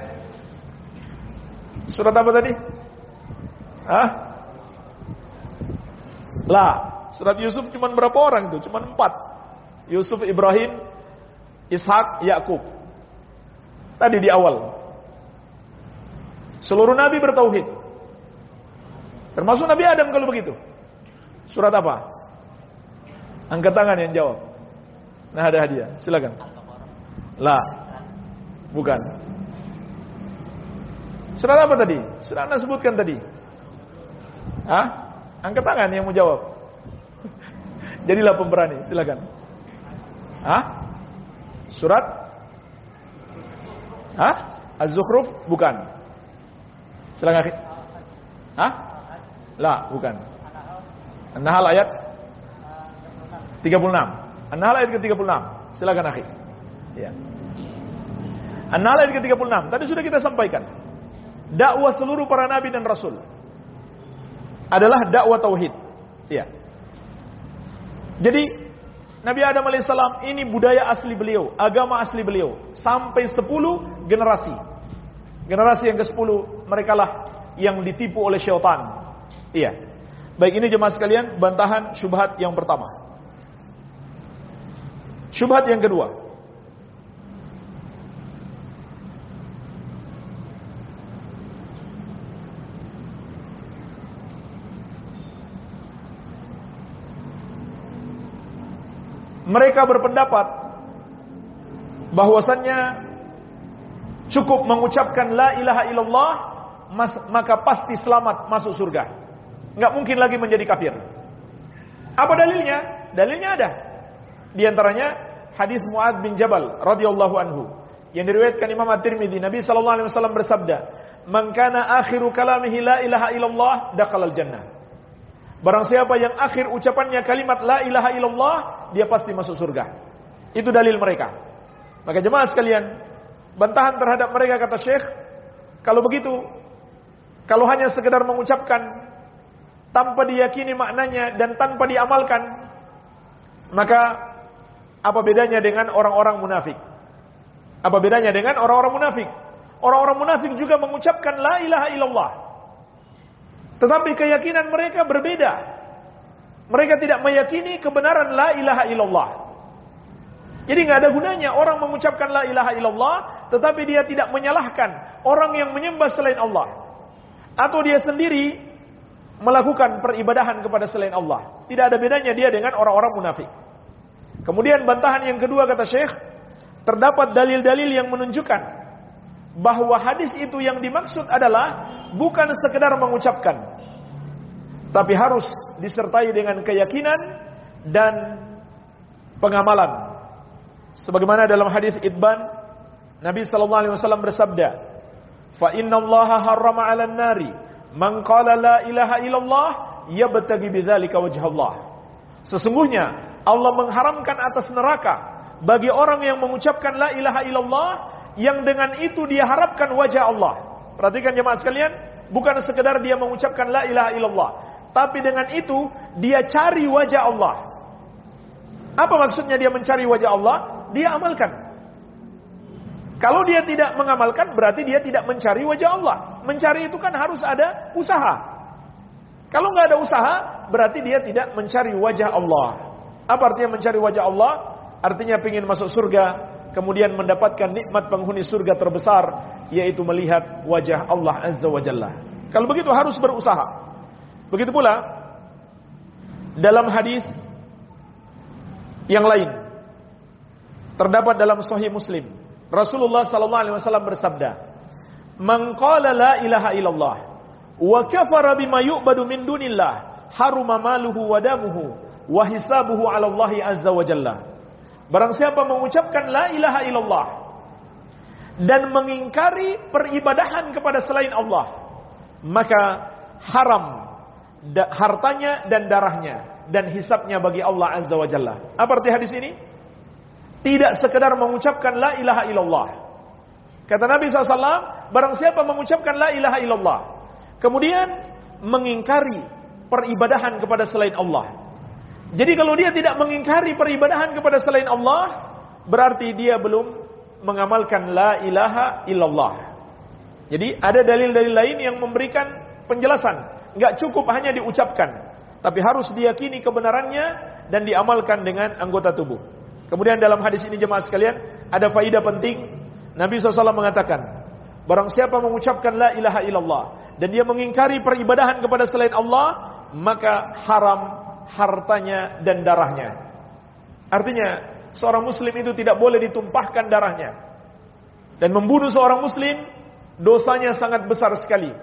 Surat apa tadi? Hah? Lah, surat Yusuf cuma berapa orang itu? Cuma empat. Yusuf, Ibrahim, Ishak, Yakub. Tadi di awal. Seluruh nabi bertauhid. Termasuk Nabi Adam kalau begitu. Surat apa? Angkat tangan yang jawab. Nah, ada hadiah. Silakan. Lah. Bukan. Surat apa tadi? Sudah Anda sebutkan tadi. Hah? Angkat tangan yang mau jawab. Jadilah pemberani, silakan. Hah? Surat? Hah? Az-Zukhruf? Bukan. Silakan. Hah? La, bukan. An-Nahl ayat tiga puluh enam. An-Nahl ayat ke tiga puluh enam. Silakan akhi. Ya. An-Nahl ayat ke tiga puluh enam. Tadi sudah kita sampaikan. Dakwah seluruh para nabi dan rasul adalah dakwah tauhid. Iya. Jadi Nabi Adam alaihissalam ini budaya asli beliau, agama asli beliau sampai sepuluh generasi. Generasi yang ke sepuluh mereka lah yang ditipu oleh syaitan. Iya. Baik, ini jemaah sekalian bantahan syubhat yang pertama. Syubhat yang kedua. Mereka berpendapat bahwasannya cukup mengucapkan la ilaha illallah maka pasti selamat masuk surga. Enggak mungkin lagi menjadi kafir. Apa dalilnya? Dalilnya ada. Di antaranya hadis Muadz bin Jabal radhiyallahu anhu yang diriwayatkan Imam At-Tirmidzi. Nabi sallallahu alaihi wasallam bersabda, "Man kana akhiru kalamihi la ilaha illallah dakhalal jannah." Barang siapa yang akhir ucapannya kalimat la ilaha illallah, dia pasti masuk surga. Itu dalil mereka. Maka jemaah sekalian, bantahan terhadap mereka kata Syekh, kalau begitu, kalau hanya sekedar mengucapkan tanpa diyakini maknanya dan tanpa diamalkan, Maka apa bedanya dengan orang-orang munafik? Apa bedanya dengan orang-orang munafik? Orang-orang munafik juga mengucapkan la ilaha illallah, tetapi keyakinan mereka berbeda. Mereka tidak meyakini kebenaran la ilaha illallah. Jadi nggak ada gunanya orang mengucapkan la ilaha illallah, tetapi dia tidak menyalahkan orang yang menyembah selain Allah, atau dia sendiri melakukan peribadahan kepada selain Allah. Tidak ada bedanya dia dengan orang-orang munafik. Kemudian bantahan yang kedua kata Syekh, terdapat dalil-dalil yang menunjukkan bahwa hadis itu yang dimaksud adalah bukan sekedar mengucapkan, tapi harus disertai dengan keyakinan dan pengamalan. Sebagaimana dalam hadis Ibban, Nabi sallallahu alaihi wasallam bersabda, "Fa inna Allaha harrama 'alan nari man qala la ilaha illallah yabtaghi bidzalika wajha Allah." Sesungguhnya Allah mengharamkan atas neraka bagi orang yang mengucapkan la ilaha illallah yang dengan itu dia harapkan wajah Allah. Perhatikan jemaah sekalian, bukan sekedar dia mengucapkan la ilaha illallah, tapi dengan itu dia cari wajah Allah. Apa maksudnya dia mencari wajah Allah? Dia amalkan. Kalau dia tidak mengamalkan, berarti dia tidak mencari wajah Allah. Mencari itu kan harus ada usaha. Kalau nggak ada usaha, berarti dia tidak mencari wajah Allah. Apa artinya mencari wajah Allah? Artinya ingin masuk surga, kemudian mendapatkan nikmat penghuni surga terbesar, yaitu melihat wajah Allah Azza wa Jalla. Kalau begitu harus berusaha. Begitu pula dalam hadis yang lain, terdapat dalam Sahih Muslim, Rasulullah sallallahu alaihi wasallam bersabda, "Man qala la ilaha illallah wa kafara bima yu'badu min dunillah, haruma maluhu wa damuhu wa hisabuhu 'ala Allah Azza wa Jalla." Barang siapa mengucapkan la ilaha illallah dan mengingkari peribadahan kepada selain Allah, maka haram da- hartanya dan darahnya dan hisabnya bagi Allah Azza wa Jalla. Apa arti hadis ini? Tidak sekedar mengucapkan la ilaha illallah. Kata Nabi shallallahu alaihi wasallam, barang siapa mengucapkan la ilaha illallah, kemudian mengingkari peribadahan kepada selain Allah. Jadi kalau dia tidak mengingkari peribadahan kepada selain Allah, berarti dia belum mengamalkan la ilaha illallah. Jadi ada dalil-dalil lain yang memberikan penjelasan. Enggak cukup hanya diucapkan, tapi harus diyakini kebenarannya dan diamalkan dengan anggota tubuh. Kemudian dalam hadis ini jemaah sekalian, ada faedah penting. Nabi shallallahu alaihi wasallam mengatakan, barang siapa mengucapkan la ilaha illallah dan dia mengingkari peribadahan kepada selain Allah, maka haram hartanya dan darahnya. Artinya seorang muslim itu tidak boleh ditumpahkan darahnya. Dan membunuh seorang muslim dosanya sangat besar sekali.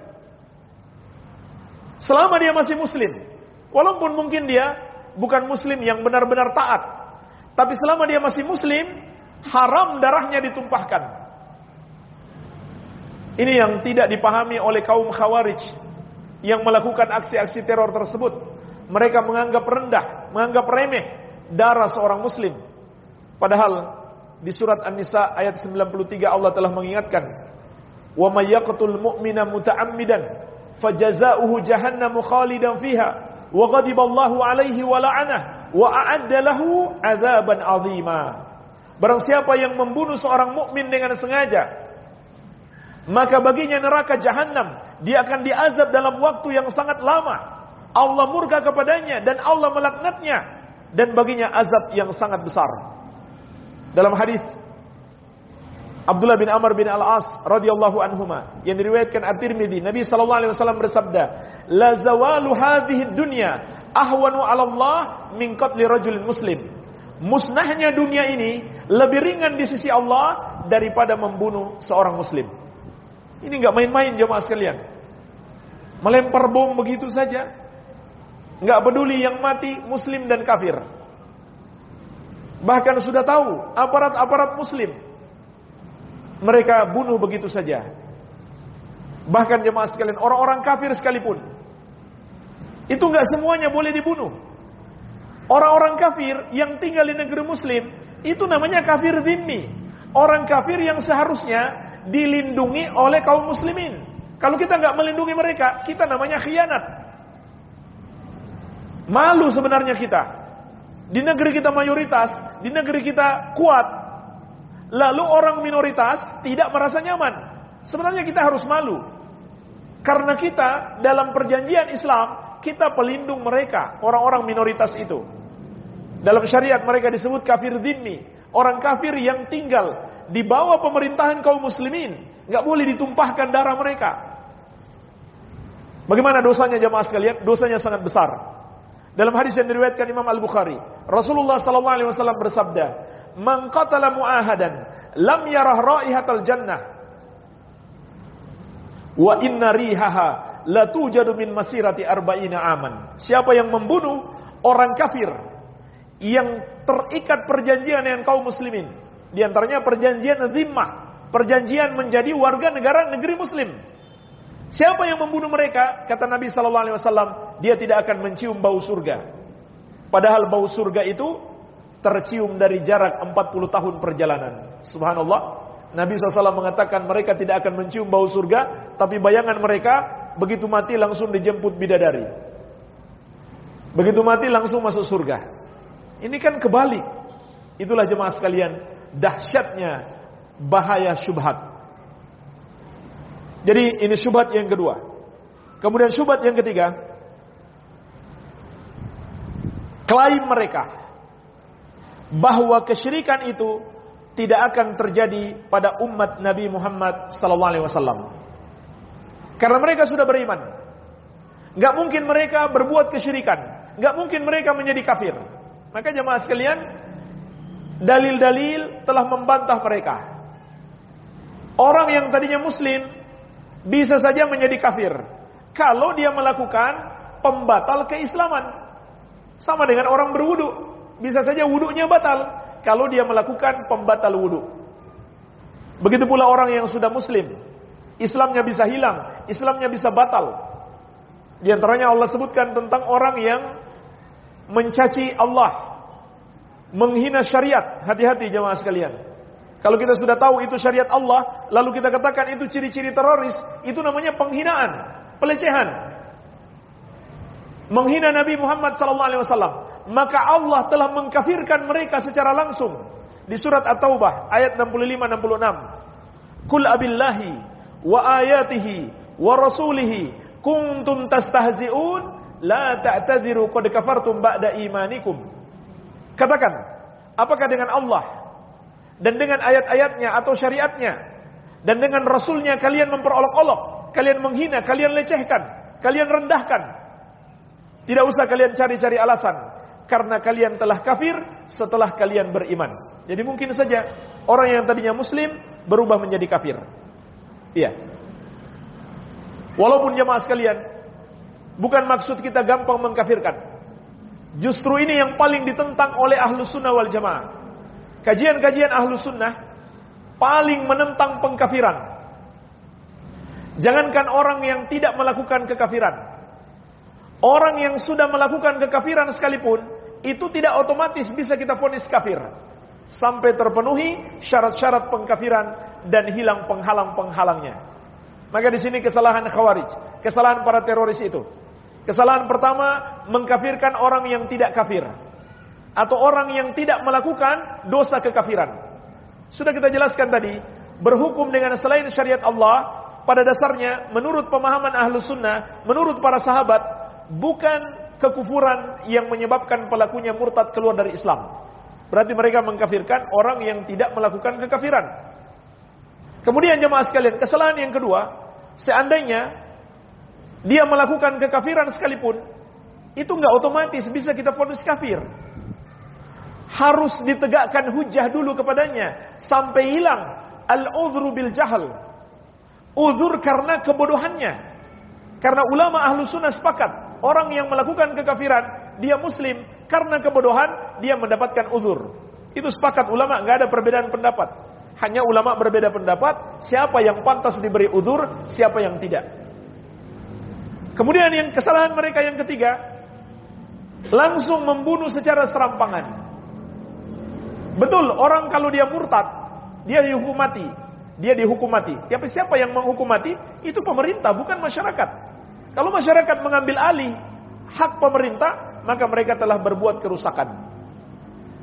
Selama dia masih muslim, walaupun mungkin dia bukan muslim yang benar-benar taat, tapi selama dia masih muslim, haram darahnya ditumpahkan. Ini yang tidak dipahami oleh kaum Khawarij yang melakukan aksi-aksi teror tersebut. Mereka menganggap rendah, menganggap remeh darah seorang muslim. Padahal di surat An-Nisa ayat sembilan puluh tiga Allah telah mengingatkan, "Wa may yaqtul mu'mina muta'ammidan fajaza'uhu jahannamu khalidan fiha wa ghadiballahu 'alaihi wa la'anahu wa a'adda lahu 'adzaban 'azima." Barang siapa yang membunuh seorang mukmin dengan sengaja, maka baginya neraka jahanam, dia akan diazab dalam waktu yang sangat lama. Allah murka kepadanya dan Allah melaknatnya, dan baginya azab yang sangat besar. Dalam hadis Abdullah bin Amr bin Al-As radhiyallahu anhuma yang diriwayatkan At-Tirmidzi, Nabi sallallahu alaihi wasallam bersabda, "La zawalu hadhihi dunya ahwanu 'ala Allah min qatli rajulin muslim." Musnahnya dunia ini lebih ringan di sisi Allah daripada membunuh seorang muslim. Ini enggak main-main jemaah sekalian. Melempar bom begitu saja. Enggak peduli yang mati muslim dan kafir. Bahkan sudah tahu aparat-aparat muslim, mereka bunuh begitu saja. Bahkan jemaah sekalian, orang-orang kafir sekalipun, itu enggak semuanya boleh dibunuh. Orang-orang kafir yang tinggal di negeri muslim, itu namanya kafir zimmi. Orang kafir yang seharusnya dilindungi oleh kaum muslimin. Kalau kita enggak melindungi mereka, kita namanya khianat. Malu sebenarnya kita. Di negeri kita mayoritas, di negeri kita kuat. Lalu orang minoritas tidak merasa nyaman. Sebenarnya kita harus malu. Karena kita dalam perjanjian Islam, kita pelindung mereka, orang-orang minoritas itu. Dalam syariat mereka disebut kafir dhimmi, orang kafir yang tinggal di bawah pemerintahan kaum muslimin, nggak boleh ditumpahkan darah mereka. Bagaimana dosanya jamaah sekalian? Dosanya sangat besar. Dalam hadis yang diriwayatkan Imam Al-Bukhari, Rasulullah sallallahu alaihi wasallam bersabda, "Man qatala mu'ahadan lam yarah raihatal jannah wa inna rihaha la tujadu min masirati arba'ina aman." Siapa yang membunuh orang kafir yang terikat perjanjian dengan kaum muslimin, di antaranya perjanjian zimmah, perjanjian menjadi warga negara negeri muslim. Siapa yang membunuh mereka, kata Nabi sallallahu alaihi wasallam, dia tidak akan mencium bau surga. Padahal bau surga itu tercium dari jarak empat puluh tahun perjalanan. Subhanallah. Nabi shallallahu alaihi wasallam mengatakan mereka tidak akan mencium bau surga, tapi bayangan mereka begitu mati langsung dijemput bidadari. Begitu mati langsung masuk surga. Ini kan kebalik. Itulah jemaah sekalian, dahsyatnya bahaya syubhat. Jadi ini syubhat yang kedua. Kemudian syubhat yang ketiga, klaim mereka bahwa kesyirikan itu tidak akan terjadi pada umat Nabi Muhammad sallallahu alaihi wasallam. Karena mereka sudah beriman. Enggak mungkin mereka berbuat kesyirikan, enggak mungkin mereka menjadi kafir. Maka jemaah sekalian, dalil-dalil telah membantah mereka. Orang yang tadinya muslim bisa saja menjadi kafir kalau dia melakukan pembatal keislaman. Sama dengan orang berwudu, bisa saja wudunya batal kalau dia melakukan pembatal wudu. Begitu pula orang yang sudah muslim, Islamnya bisa hilang, Islamnya bisa batal. Di antaranya Allah sebutkan tentang orang yang mencaci Allah, menghina syariat. Hati-hati jemaah sekalian. Kalau kita sudah tahu itu syariat Allah, lalu kita katakan itu ciri-ciri teroris, itu namanya penghinaan, pelecehan. Menghina Nabi Muhammad sallallahu alaihi wasallam, maka Allah telah mengkafirkan mereka secara langsung. Di surat At-Taubah ayat enam puluh lima enam puluh enam. Qul abillahi wa ayatihi wa rasulihi kuntum tastahzi'un la ta'tadiru qad kafartum ba'da imanikum. Katakan, apakah dengan Allah dan dengan ayat-ayatnya atau syariatnya dan dengan rasulnya kalian memperolok-olok, kalian menghina, kalian lecehkan, kalian rendahkan? Tidak usah kalian cari-cari alasan, karena kalian telah kafir setelah kalian beriman. Jadi mungkin saja orang yang tadinya muslim berubah menjadi kafir. Iya. Walaupun jemaah sekalian, bukan maksud kita gampang mengkafirkan. Justru ini yang paling ditentang oleh Ahlus Sunnah wal Jamaah. Kajian-kajian Ahlus Sunnah paling menentang pengkafiran. Jangankan orang yang tidak melakukan kekafiran, orang yang sudah melakukan kekafiran sekalipun, itu tidak otomatis bisa kita vonis kafir sampai terpenuhi syarat-syarat pengkafiran dan hilang penghalang-penghalangnya. Maka di sini kesalahan Khawarij, kesalahan para teroris itu. Kesalahan pertama, mengkafirkan orang yang tidak kafir, atau orang yang tidak melakukan dosa kekafiran. Sudah kita jelaskan tadi, berhukum dengan selain syariat Allah, pada dasarnya menurut pemahaman Ahlus Sunnah, menurut para sahabat, bukan kekufuran yang menyebabkan pelakunya murtad keluar dari Islam. Berarti mereka mengkafirkan orang yang tidak melakukan kekafiran. Kemudian jemaah sekalian, kesalahan yang kedua, seandainya dia melakukan kekafiran sekalipun, itu enggak otomatis bisa kita vonis kafir. Harus ditegakkan hujjah dulu kepadanya sampai hilang al-udhru bil jahl. Uzur karena kebodohannya. Karena ulama Ahlus Sunnah sepakat, orang yang melakukan kekafiran, dia muslim, karena kebodohan dia mendapatkan uzur. Itu sepakat ulama, enggak ada perbedaan pendapat. Hanya ulama berbeda pendapat siapa yang pantas diberi uzur, siapa yang tidak. Kemudian yang kesalahan mereka yang ketiga, langsung membunuh secara serampangan. Betul, orang kalau dia murtad, dia dihukum mati. Dia dihukum mati. Tapi siapa yang menghukum mati? Itu pemerintah, bukan masyarakat. Kalau masyarakat mengambil alih hak pemerintah, maka mereka telah berbuat kerusakan.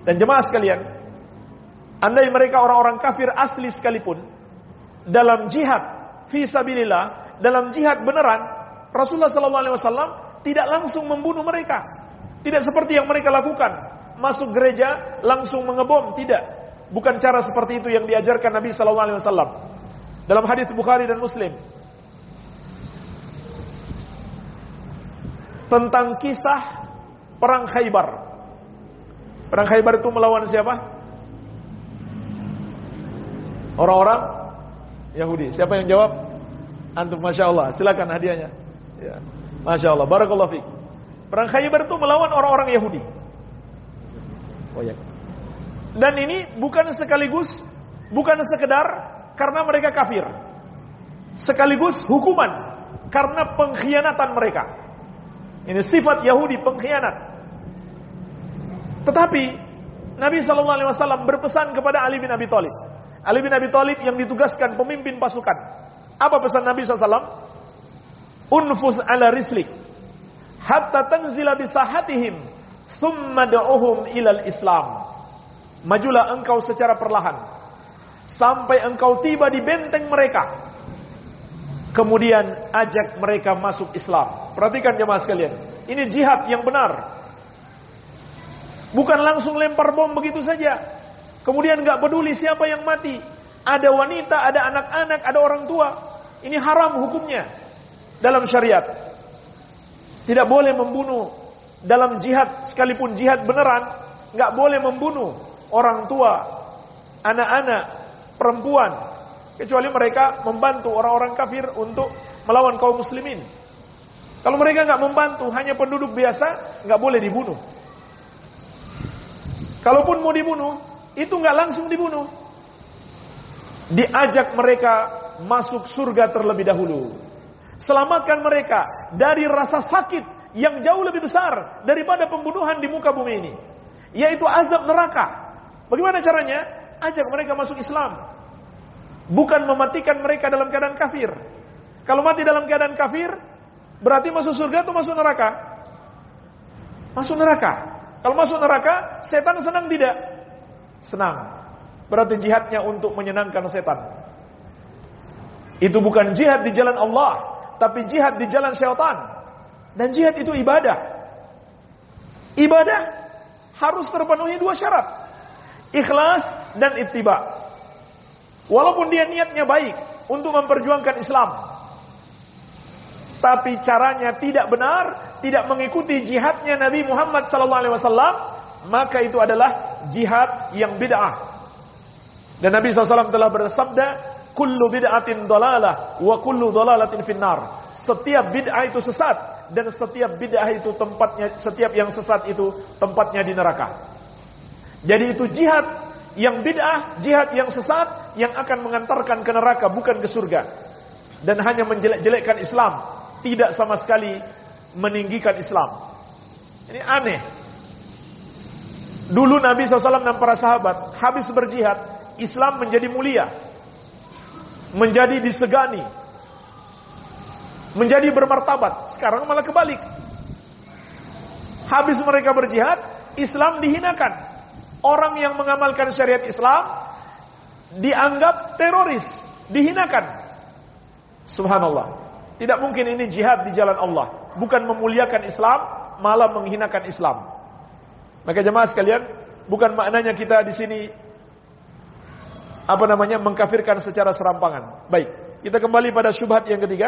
Dan jemaah sekalian, andai mereka orang-orang kafir asli sekalipun, dalam jihad fi sabilillah, dalam jihad beneran, Rasulullah sallallahu alaihi wasallam tidak langsung membunuh mereka. Tidak seperti yang mereka lakukan, masuk gereja langsung mengebom, tidak. Bukan cara seperti itu yang diajarkan Nabi sallallahu alaihi wasallam. Dalam hadis Bukhari dan Muslim tentang kisah perang Khaybar. Perang Khaybar itu melawan siapa? Orang-orang Yahudi. Siapa yang jawab? Antum, Masya Allah. Silakan hadiahnya. Ya. Masya Allah. Barakallahu fiik. Perang Khaybar itu melawan orang-orang Yahudi. Oh ya. Dan ini bukan sekaligus, bukan sekedar karena mereka kafir. Sekaligus hukuman karena pengkhianatan mereka. Ini sifat Yahudi, pengkhianat. Tetapi Nabi shallallahu alaihi wasallam berpesan kepada Ali bin Abi Thalib. Ali bin Abi Thalib yang ditugaskan pemimpin pasukan. Apa pesan Nabi shallallahu alaihi wasallam? Unfus ala rislik hatta tanzila bisahatihim thumma da'uhum ilal Islam. Majulah engkau secara perlahan sampai engkau tiba di benteng mereka. Kemudian ajak mereka masuk Islam. Perhatikan jemaah sekalian, ini jihad yang benar. Bukan langsung lempar bom begitu saja. Kemudian gak peduli siapa yang mati. Ada wanita, ada anak-anak, ada orang tua. Ini haram hukumnya dalam syariat. Tidak boleh membunuh dalam jihad, sekalipun jihad beneran, gak boleh membunuh orang tua, anak-anak, perempuan, kecuali mereka membantu orang-orang kafir untuk melawan kaum muslimin. Kalau mereka nggak membantu, hanya penduduk biasa, nggak boleh dibunuh. Kalaupun mau dibunuh, itu nggak langsung dibunuh. Diajak mereka masuk surga terlebih dahulu. Selamatkan mereka dari rasa sakit yang jauh lebih besar daripada pembunuhan di muka bumi ini, yaitu azab neraka. Bagaimana caranya? Ajak mereka masuk Islam. Bukan mematikan mereka dalam keadaan kafir. Kalau mati dalam keadaan kafir, berarti masuk surga atau masuk neraka? Masuk neraka. Kalau masuk neraka, setan senang tidak? Senang. Berarti jihadnya untuk menyenangkan setan. Itu bukan jihad di jalan Allah, tapi jihad di jalan syaitan. Dan jihad itu ibadah. Ibadah harus terpenuhi dua syarat. Ikhlas dan ittiba. Walaupun dia niatnya baik untuk memperjuangkan Islam, tapi caranya tidak benar, tidak mengikuti jihadnya Nabi Muhammad sallallahu alaihi wasallam, maka itu adalah jihad yang bid'ah. Dan Nabi sallallahu alaihi wasallam telah bersabda, kullu bid'atin dhalalah wa kullu dhalalatin finnar. Setiap bid'ah itu sesat, dan setiap bid'ah itu tempatnya, setiap yang sesat itu tempatnya di neraka. Jadi itu jihad yang bid'ah, jihad yang sesat, yang akan mengantarkan ke neraka, bukan ke surga. Dan hanya menjelek-jelekkan Islam, tidak sama sekali meninggikan Islam. Ini aneh. Dulu Nabi shallallahu alaihi wasallam dan para sahabat habis berjihad, Islam menjadi mulia, menjadi disegani, menjadi bermartabat. Sekarang malah kebalik. Habis mereka berjihad, Islam dihinakan. Orang yang mengamalkan syariat Islam dianggap teroris, dihinakan. Subhanallah. Tidak mungkin ini jihad di jalan Allah. Bukan memuliakan Islam, malah menghinakan Islam. Maka jemaah sekalian, bukan maknanya kita di sini apa namanya mengkafirkan secara serampangan. Baik, kita kembali pada syubhat yang ketiga.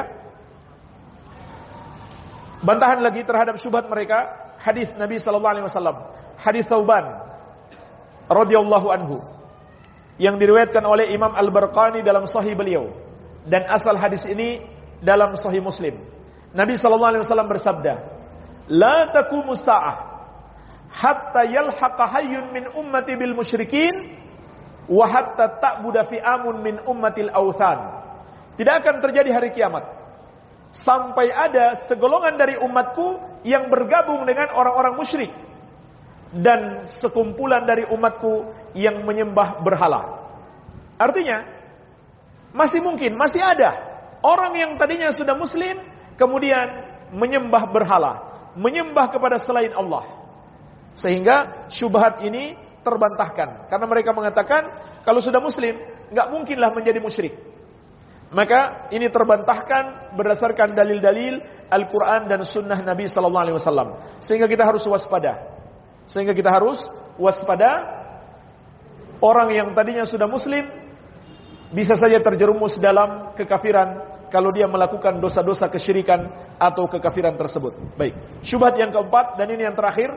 Bantahan lagi terhadap syubhat mereka, hadis Nabi sallallahu alaihi wasallam, hadis Tsauban radhiyallahu anhu yang diriwayatkan oleh Imam Al-Barqani dalam sahih beliau, dan asal hadis ini dalam sahih Muslim. Nabi sallallahu alaihi wasallam bersabda, "La taqumu sa'ah hatta yalhaqa hayyun min ummati bil musyrikin wa hatta ta'buda fi'amun min ummatil authan." Tidak akan terjadi hari kiamat sampai ada segolongan dari umatku yang bergabung dengan orang-orang musyrik, dan sekumpulan dari umatku yang menyembah berhala. Artinya, masih mungkin, masih ada orang yang tadinya sudah muslim, kemudian menyembah berhala, menyembah kepada selain Allah. Sehingga syubhat ini terbantahkan. Karena mereka mengatakan kalau sudah muslim nggak mungkinlah menjadi musyrik. Maka ini terbantahkan berdasarkan dalil-dalil Al-Quran dan Sunnah Nabi Sallallahu Alaihi Wasallam. Sehingga kita harus waspada. Sehingga kita harus waspada. Orang yang tadinya sudah muslim bisa saja terjerumus dalam kekafiran kalau dia melakukan dosa-dosa kesyirikan atau kekafiran tersebut. Baik. Syubhat yang keempat dan ini yang terakhir.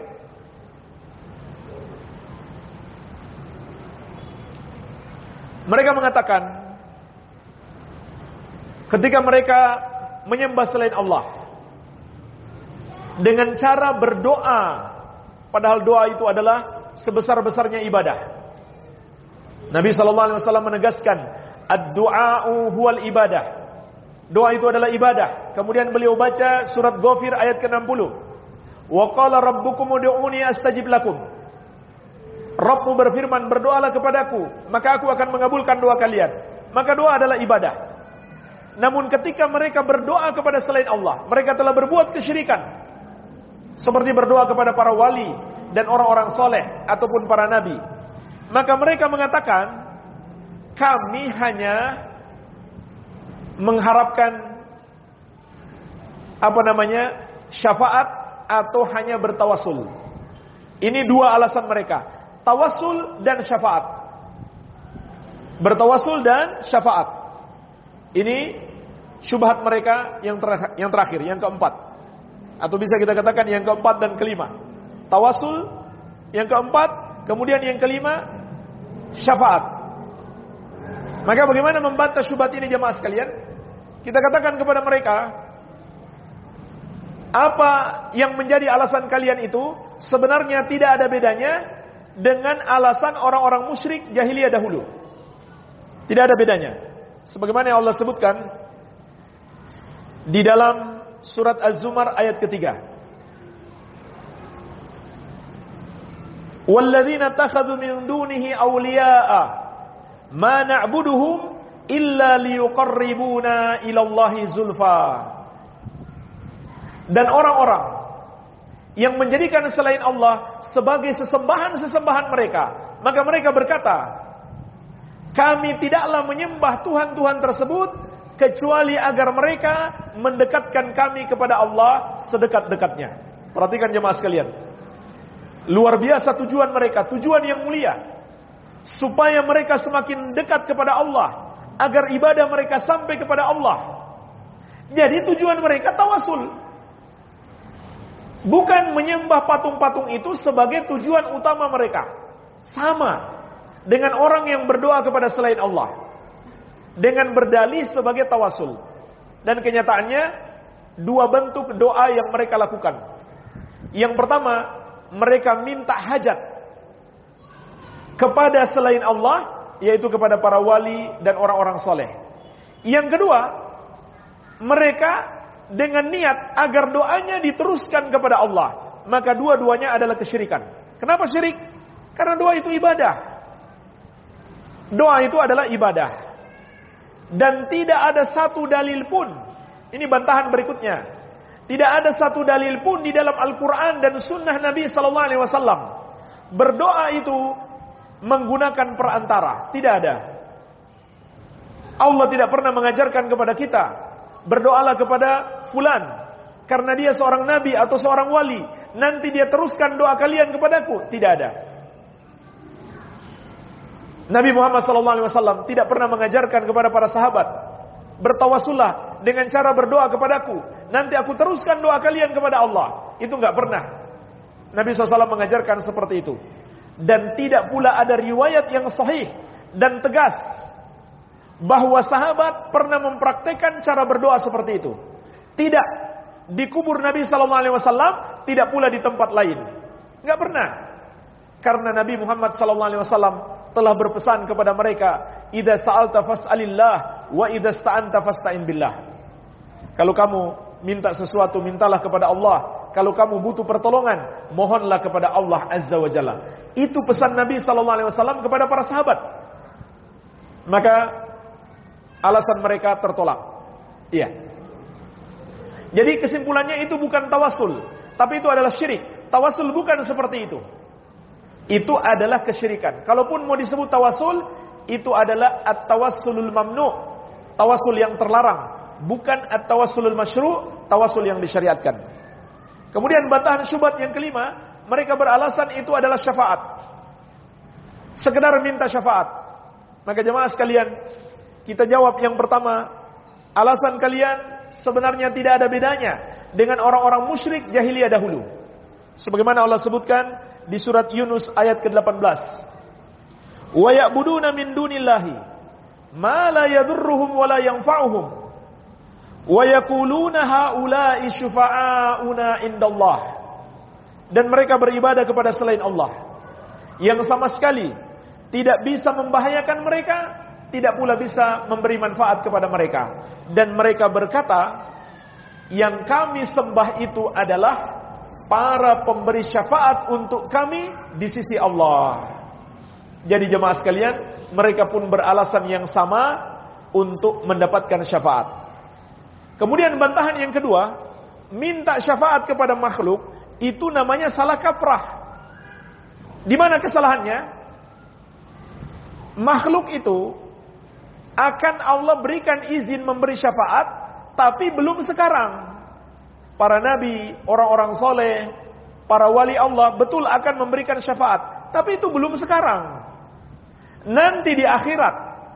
Mereka mengatakan ketika mereka menyembah selain Allah dengan cara berdoa, padahal doa itu adalah sebesar-besarnya ibadah. Nabi sallallahu alaihi wasallam menegaskan, ad-du'a'u huwal ibadah. Doa itu adalah ibadah. Kemudian beliau baca surat Ghafir ayat ke enam puluh. Wa qala rabbukum ud'uni astajib lakum. Rabbmu berfirman, berdoalah kepadaku, maka aku akan mengabulkan doa kalian. Maka doa adalah ibadah. Namun ketika mereka berdoa kepada selain Allah, mereka telah berbuat kesyirikan. Seperti berdoa kepada para wali dan orang-orang soleh ataupun para nabi. Maka mereka mengatakan, kami hanya mengharapkan apa namanya syafaat atau hanya bertawasul. Ini dua alasan mereka, tawasul dan syafaat. Bertawasul dan syafaat. Ini syubhat mereka yang terakhir, yang terakhir, yang keempat. Atau bisa kita katakan yang keempat dan kelima. Tawasul yang keempat, kemudian yang kelima syafaat. Maka bagaimana membantah syubhat ini jemaah sekalian? Kita katakan kepada mereka, apa yang menjadi alasan kalian itu sebenarnya tidak ada bedanya dengan alasan orang-orang musyrik jahiliyah dahulu. Tidak ada bedanya. Sebagaimana yang Allah sebutkan di dalam surat Az-Zumar ayat ketiga. Walladzina takhadhu min dunihi awliya'a ma na'buduhum illa liyuqarribuna ila Allahi zulfa. Dan orang-orang yang menjadikan selain Allah sebagai sesembahan-sesembahan mereka, maka mereka berkata, kami tidaklah menyembah Tuhan-Tuhan tersebut kecuali agar mereka mendekatkan kami kepada Allah sedekat-dekatnya. Perhatikan jemaah sekalian. Luar biasa tujuan mereka, tujuan yang mulia. Supaya mereka semakin dekat kepada Allah, agar ibadah mereka sampai kepada Allah. Jadi tujuan mereka tawasul. Bukan menyembah patung-patung itu sebagai tujuan utama mereka. Sama dengan orang yang berdoa kepada selain Allah, dengan berdalih sebagai tawasul. Dan kenyataannya dua bentuk doa yang mereka lakukan. Yang pertama, mereka minta hajat kepada selain Allah, yaitu kepada para wali dan orang-orang soleh. Yang kedua, mereka dengan niat agar doanya diteruskan kepada Allah. Maka dua-duanya adalah kesyirikan. Kenapa syirik? Karena doa itu ibadah. Doa itu adalah ibadah. Dan tidak ada satu dalil pun, ini bantahan berikutnya, tidak ada satu dalil pun di dalam Al-Quran dan Sunnah Nabi Sallallahu Alaihi Wasallam berdoa itu menggunakan perantara. Tidak ada. Allah tidak pernah mengajarkan kepada kita, berdoalah kepada fulan karena dia seorang nabi atau seorang wali, nanti dia teruskan doa kalian kepadaku. Tidak ada. Nabi Muhammad sallallahu alaihi wasallam tidak pernah mengajarkan kepada para sahabat, bertawasullah dengan cara berdoa kepadaku, nanti aku teruskan doa kalian kepada Allah. Itu enggak pernah Nabi shallallahu alaihi wasallam mengajarkan seperti itu. Dan tidak pula ada riwayat yang sahih dan tegas bahwa sahabat pernah mempraktekkan cara berdoa seperti itu. Tidak di kubur Nabi sallallahu alaihi wasallam, tidak pula di tempat lain. Enggak pernah. Karena Nabi Muhammad sallallahu alaihi wasallam telah berpesan kepada mereka, idza sa'alta fas'alillah wa idza sta'anta fasta'in billah. Kalau kamu minta sesuatu, mintalah kepada Allah. Kalau kamu butuh pertolongan, mohonlah kepada Allah Azza wa Jalla. Itu pesan Nabi sallallahu alaihi wasallam kepada para sahabat. Maka alasan mereka tertolak. Iya. Jadi kesimpulannya itu bukan tawasul, tapi itu adalah syirik. Tawasul bukan seperti itu. itu adalah kesyirikan. Kalaupun mau disebut tawasul, itu adalah at-tawassulul mamnu', tawasul yang terlarang, bukan at-tawassulul masyru', tawasul yang disyariatkan. Kemudian bantahan syubhat yang kelima, mereka beralasan itu adalah syafaat, sekedar minta syafaat. Maka jemaah sekalian, kita jawab yang pertama, alasan kalian sebenarnya tidak ada bedanya dengan orang-orang musyrik jahiliyah dahulu. Sebagaimana Allah sebutkan di surat Yunus ayat ke delapan belas. Wa ya'buduna min dunillahi ma la yadurruhum wa la yanfa'uhum wa yaquluna haula'i syufa'auna indallah. Dan mereka beribadah kepada selain Allah yang sama sekali tidak bisa membahayakan mereka, tidak pula bisa memberi manfaat kepada mereka. Dan mereka berkata, yang kami sembah itu adalah para pemberi syafaat untuk kami di sisi Allah. Jadi jemaah sekalian, mereka pun beralasan yang sama untuk mendapatkan syafaat. Kemudian bantahan yang kedua, minta syafaat kepada makhluk, itu namanya salah kaprah. Di mana kesalahannya? Makhluk itu akan Allah berikan izin memberi syafaat, tapi belum sekarang. Para nabi, orang-orang soleh, para wali Allah betul akan memberikan syafaat, tapi itu belum sekarang. Nanti di akhirat.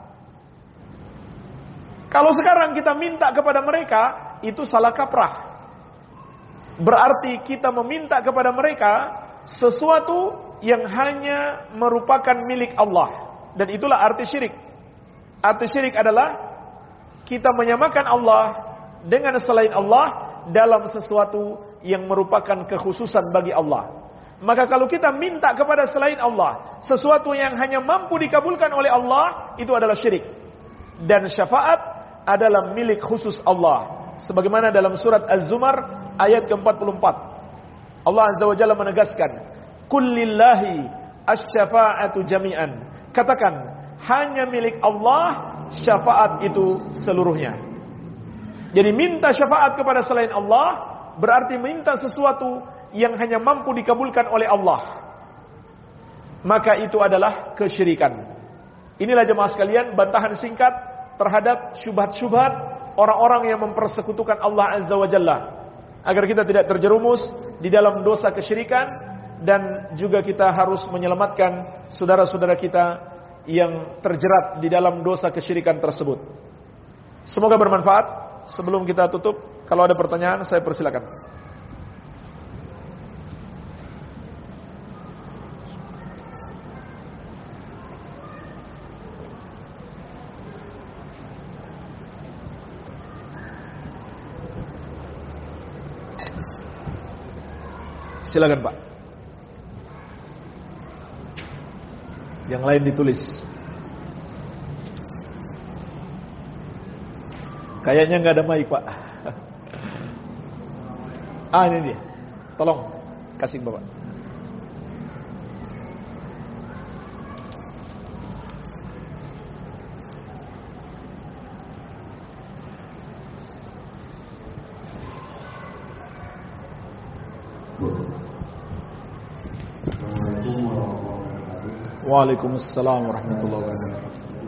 Kalau sekarang kita minta kepada mereka, itu salah kaprah. Berarti kita meminta kepada mereka sesuatu yang hanya merupakan milik Allah. Dan itulah arti syirik. Arti syirik adalah kita menyamakan Allah dengan selain Allah dalam sesuatu yang merupakan kekhususan bagi Allah. Maka kalau kita minta kepada selain Allah sesuatu yang hanya mampu dikabulkan oleh Allah, itu adalah syirik. Dan syafaat adalah milik khusus Allah. Sebagaimana dalam surat Az-Zumar ayat ke empat puluh empat. Allah Azza wa Jalla menegaskan, "Kullillahi asy-syafa'atu jami'an." Katakan, hanya milik Allah syafaat itu seluruhnya. Jadi minta syafaat kepada selain Allah berarti minta sesuatu yang hanya mampu dikabulkan oleh Allah. Maka itu adalah kesyirikan. Inilah jemaah sekalian bantahan singkat terhadap syubhat-syubhat orang-orang yang mempersekutukan Allah Azza wa Jalla, agar kita tidak terjerumus di dalam dosa kesyirikan, dan juga kita harus menyelamatkan saudara-saudara kita yang terjerat di dalam dosa kesyirikan tersebut. Semoga bermanfaat. Sebelum kita tutup, kalau ada pertanyaan saya persilakan. Silakan Pak. Yang lain ditulis. Kayaknya nggak ada mic Pak. Ah ini dia. Tolong kasih Bapak. Waalaikumsalam warahmatullahi wabarakatuh.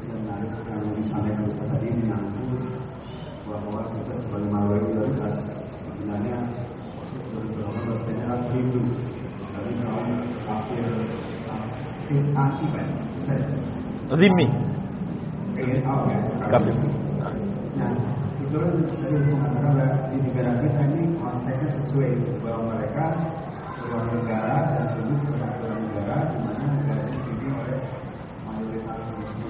Bahwa kita sebagai mayoritas sebenarnya berpendapat hidup dari kaum kafir anti kan? Zimmi. Kafir. Nah, itu kan tadi mengatakan di negara kita ini konteksnya sesuai bahwa mereka sebuah negara dan tunduk kepada aturan negara di mana negara ini dipimpin oleh mayoritas muslim.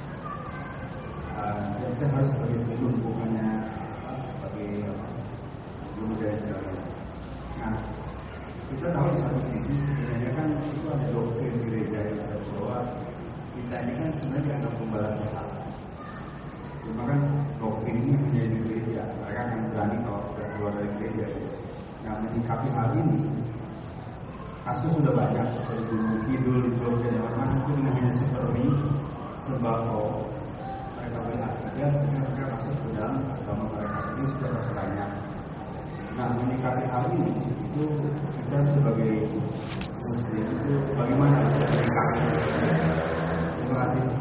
Uh, kita harus sebagai pelindung, bukannya sebagai budaya sekalian. Nah, kita tahu di satu sisi sebenarnya kan itu ada doktrin gereja yang harus bahwa kita ini kan sebenarnya ada pembalas sesat. Cuma kan doktrin ini hanya di gereja, mereka akan berani kalau sudah keluar dari gereja. Nah, menyikapi hal ini, kasus sudah banyak seperti Gunung Kidul di Pulau Jawa itu dengan hanya supermi sembako. Mereka melihat saja sehingga mereka masuk ke dalam agama mereka ini sudah banyak. Nah, menyikapi hal ini itu kita sebagai muslim itu bagaimana?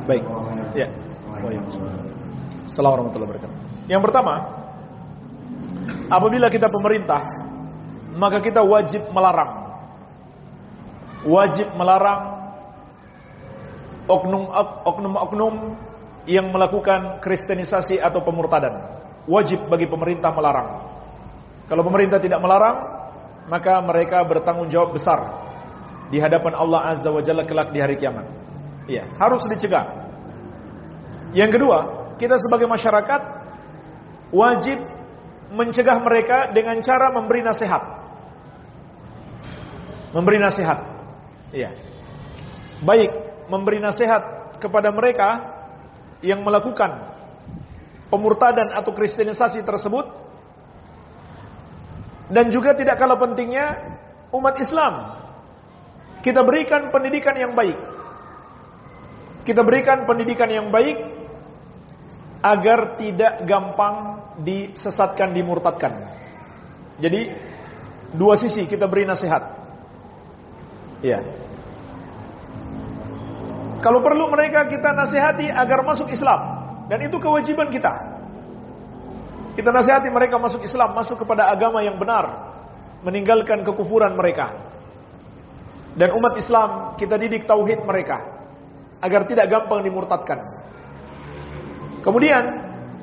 Baik. Ya. Assalamualaikum warahmatullahi wabarakatuh. Yang pertama, apabila kita pemerintah, maka kita wajib melarang. Wajib melarang oknum-oknum yang melakukan kristenisasi atau pemurtadan. Wajib bagi pemerintah melarang. Kalau pemerintah tidak melarang, maka mereka bertanggung jawab besar di hadapan Allah Azza wa Jalla kelak di hari kiamat. Iya, harus dicegah. Yang kedua, kita sebagai masyarakat wajib mencegah mereka dengan cara memberi nasihat. Memberi nasihat. Iya. Baik memberi nasihat kepada mereka yang melakukan pemurtadan atau kristenisasi tersebut, dan juga tidak kalah pentingnya umat Islam, kita berikan pendidikan yang baik. Kita berikan pendidikan yang baik agar tidak gampang disesatkan, dimurtadkan. Jadi dua sisi kita beri nasihat. Ya. Kalau perlu mereka kita nasihati agar masuk Islam, dan itu kewajiban kita. Kita nasihati mereka masuk Islam, masuk kepada agama yang benar, meninggalkan kekufuran mereka. Dan umat Islam kita didik tauhid mereka agar tidak gampang dimurtadkan. Kemudian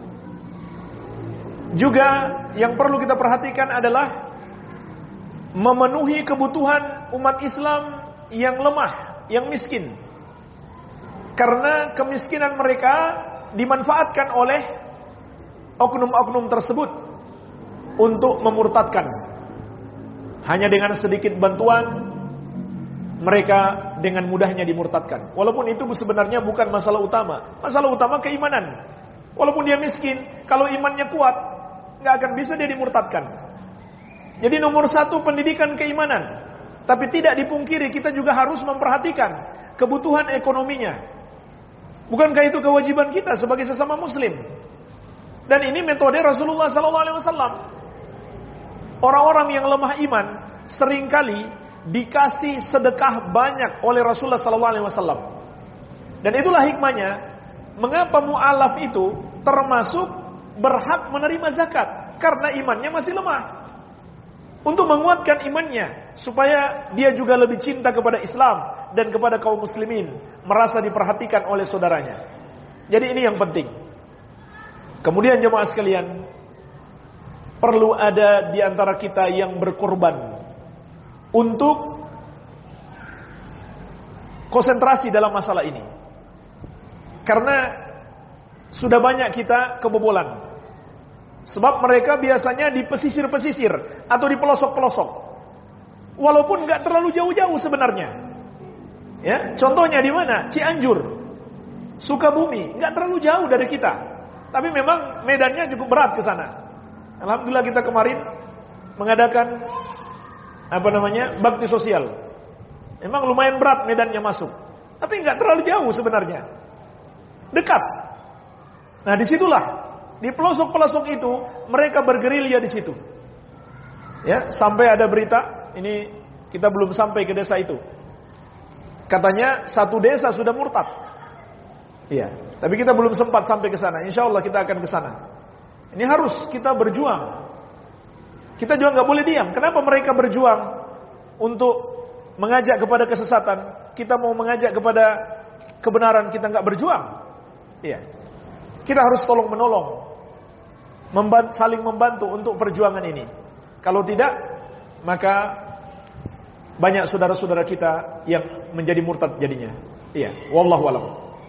juga yang perlu kita perhatikan adalah memenuhi kebutuhan umat Islam yang lemah, yang miskin. Karena kemiskinan mereka dimanfaatkan oleh oknum-oknum tersebut untuk memurtadkan. Hanya dengan sedikit bantuan mereka dengan mudahnya dimurtadkan. Walaupun itu sebenarnya bukan masalah utama. Masalah utama keimanan. Walaupun dia miskin, kalau imannya kuat, nggak akan bisa dia dimurtadkan. Jadi nomor satu pendidikan keimanan. Tapi tidak dipungkiri kita juga harus memperhatikan kebutuhan ekonominya. Bukankah itu kewajiban kita sebagai sesama muslim? Dan ini metode Rasulullah sallallahu alaihi wasallam. Orang-orang yang lemah iman seringkali dikasih sedekah banyak oleh Rasulullah sallallahu alaihi wasallam. Dan itulah hikmahnya mengapa mu'alaf itu termasuk berhak menerima zakat, karena imannya masih lemah. Untuk menguatkan imannya supaya dia juga lebih cinta kepada Islam dan kepada kaum muslimin, merasa diperhatikan oleh saudaranya. Jadi ini yang penting. Kemudian jemaah sekalian, perlu ada di antara kita yang berkorban untuk konsentrasi dalam masalah ini. Karena sudah banyak kita kebobolan. Sebab mereka biasanya di pesisir-pesisir atau di pelosok-pelosok. Walaupun nggak terlalu jauh-jauh sebenarnya. Ya, contohnya di mana? Cianjur, Sukabumi, nggak terlalu jauh dari kita. Tapi memang medannya cukup berat ke sana. Alhamdulillah kita kemarin mengadakan apa namanya? bakti sosial. Memang lumayan berat medannya masuk. Tapi nggak terlalu jauh sebenarnya. Dekat. Nah, disitulah. Di pelosok-pelosok itu mereka bergerilya di situ. Ya, sampai ada berita, ini kita belum sampai ke desa itu. Katanya satu desa sudah murtad. Iya, tapi kita belum sempat sampai ke sana. Insya Allah kita akan ke sana. Ini harus kita berjuang. Kita juga nggak boleh diam. Kenapa mereka berjuang untuk mengajak kepada kesesatan? Kita mau mengajak kepada kebenaran, kita nggak berjuang. Iya, kita harus tolong menolong. Membantu, saling membantu untuk perjuangan ini. Kalau tidak, maka banyak saudara-saudara kita yang menjadi murtad jadinya. Iya, wallahu a'lam.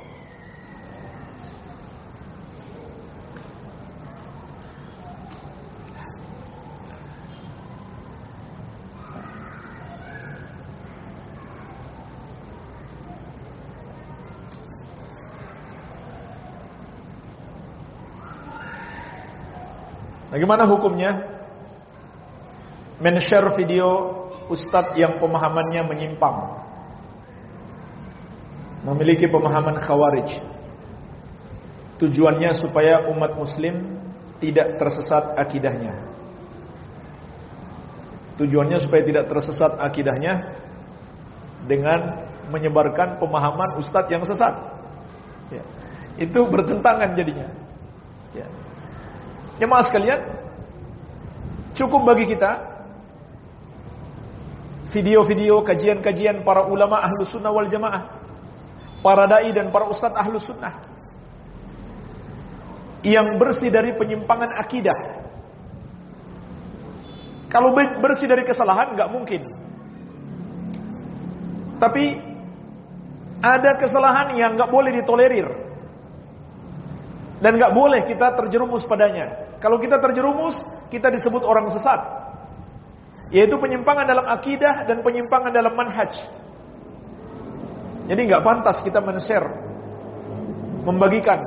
Bagaimana hukumnya men-share video ustadz yang pemahamannya menyimpang, memiliki pemahaman khawarij, tujuannya supaya umat muslim tidak tersesat akidahnya. Tujuannya supaya tidak tersesat akidahnya dengan menyebarkan pemahaman ustadz yang sesat. Itu bertentangan jadinya. Ya. Jemaah sekalian, cukup bagi kita video-video kajian-kajian para ulama ahlus sunnah wal jamaah, para dai dan para ustadz ahlus sunnah yang bersih dari penyimpangan akidah. Kalau bersih dari kesalahan nggak mungkin. Tapi ada kesalahan yang nggak boleh ditolerir dan nggak boleh kita terjerumus padanya. Kalau kita terjerumus, kita disebut orang sesat, yaitu penyimpangan dalam akidah dan penyimpangan dalam manhaj. Jadi nggak pantas kita men-share, membagikan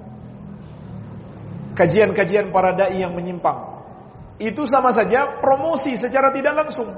kajian-kajian para dai yang menyimpang. Itu sama saja promosi secara tidak langsung.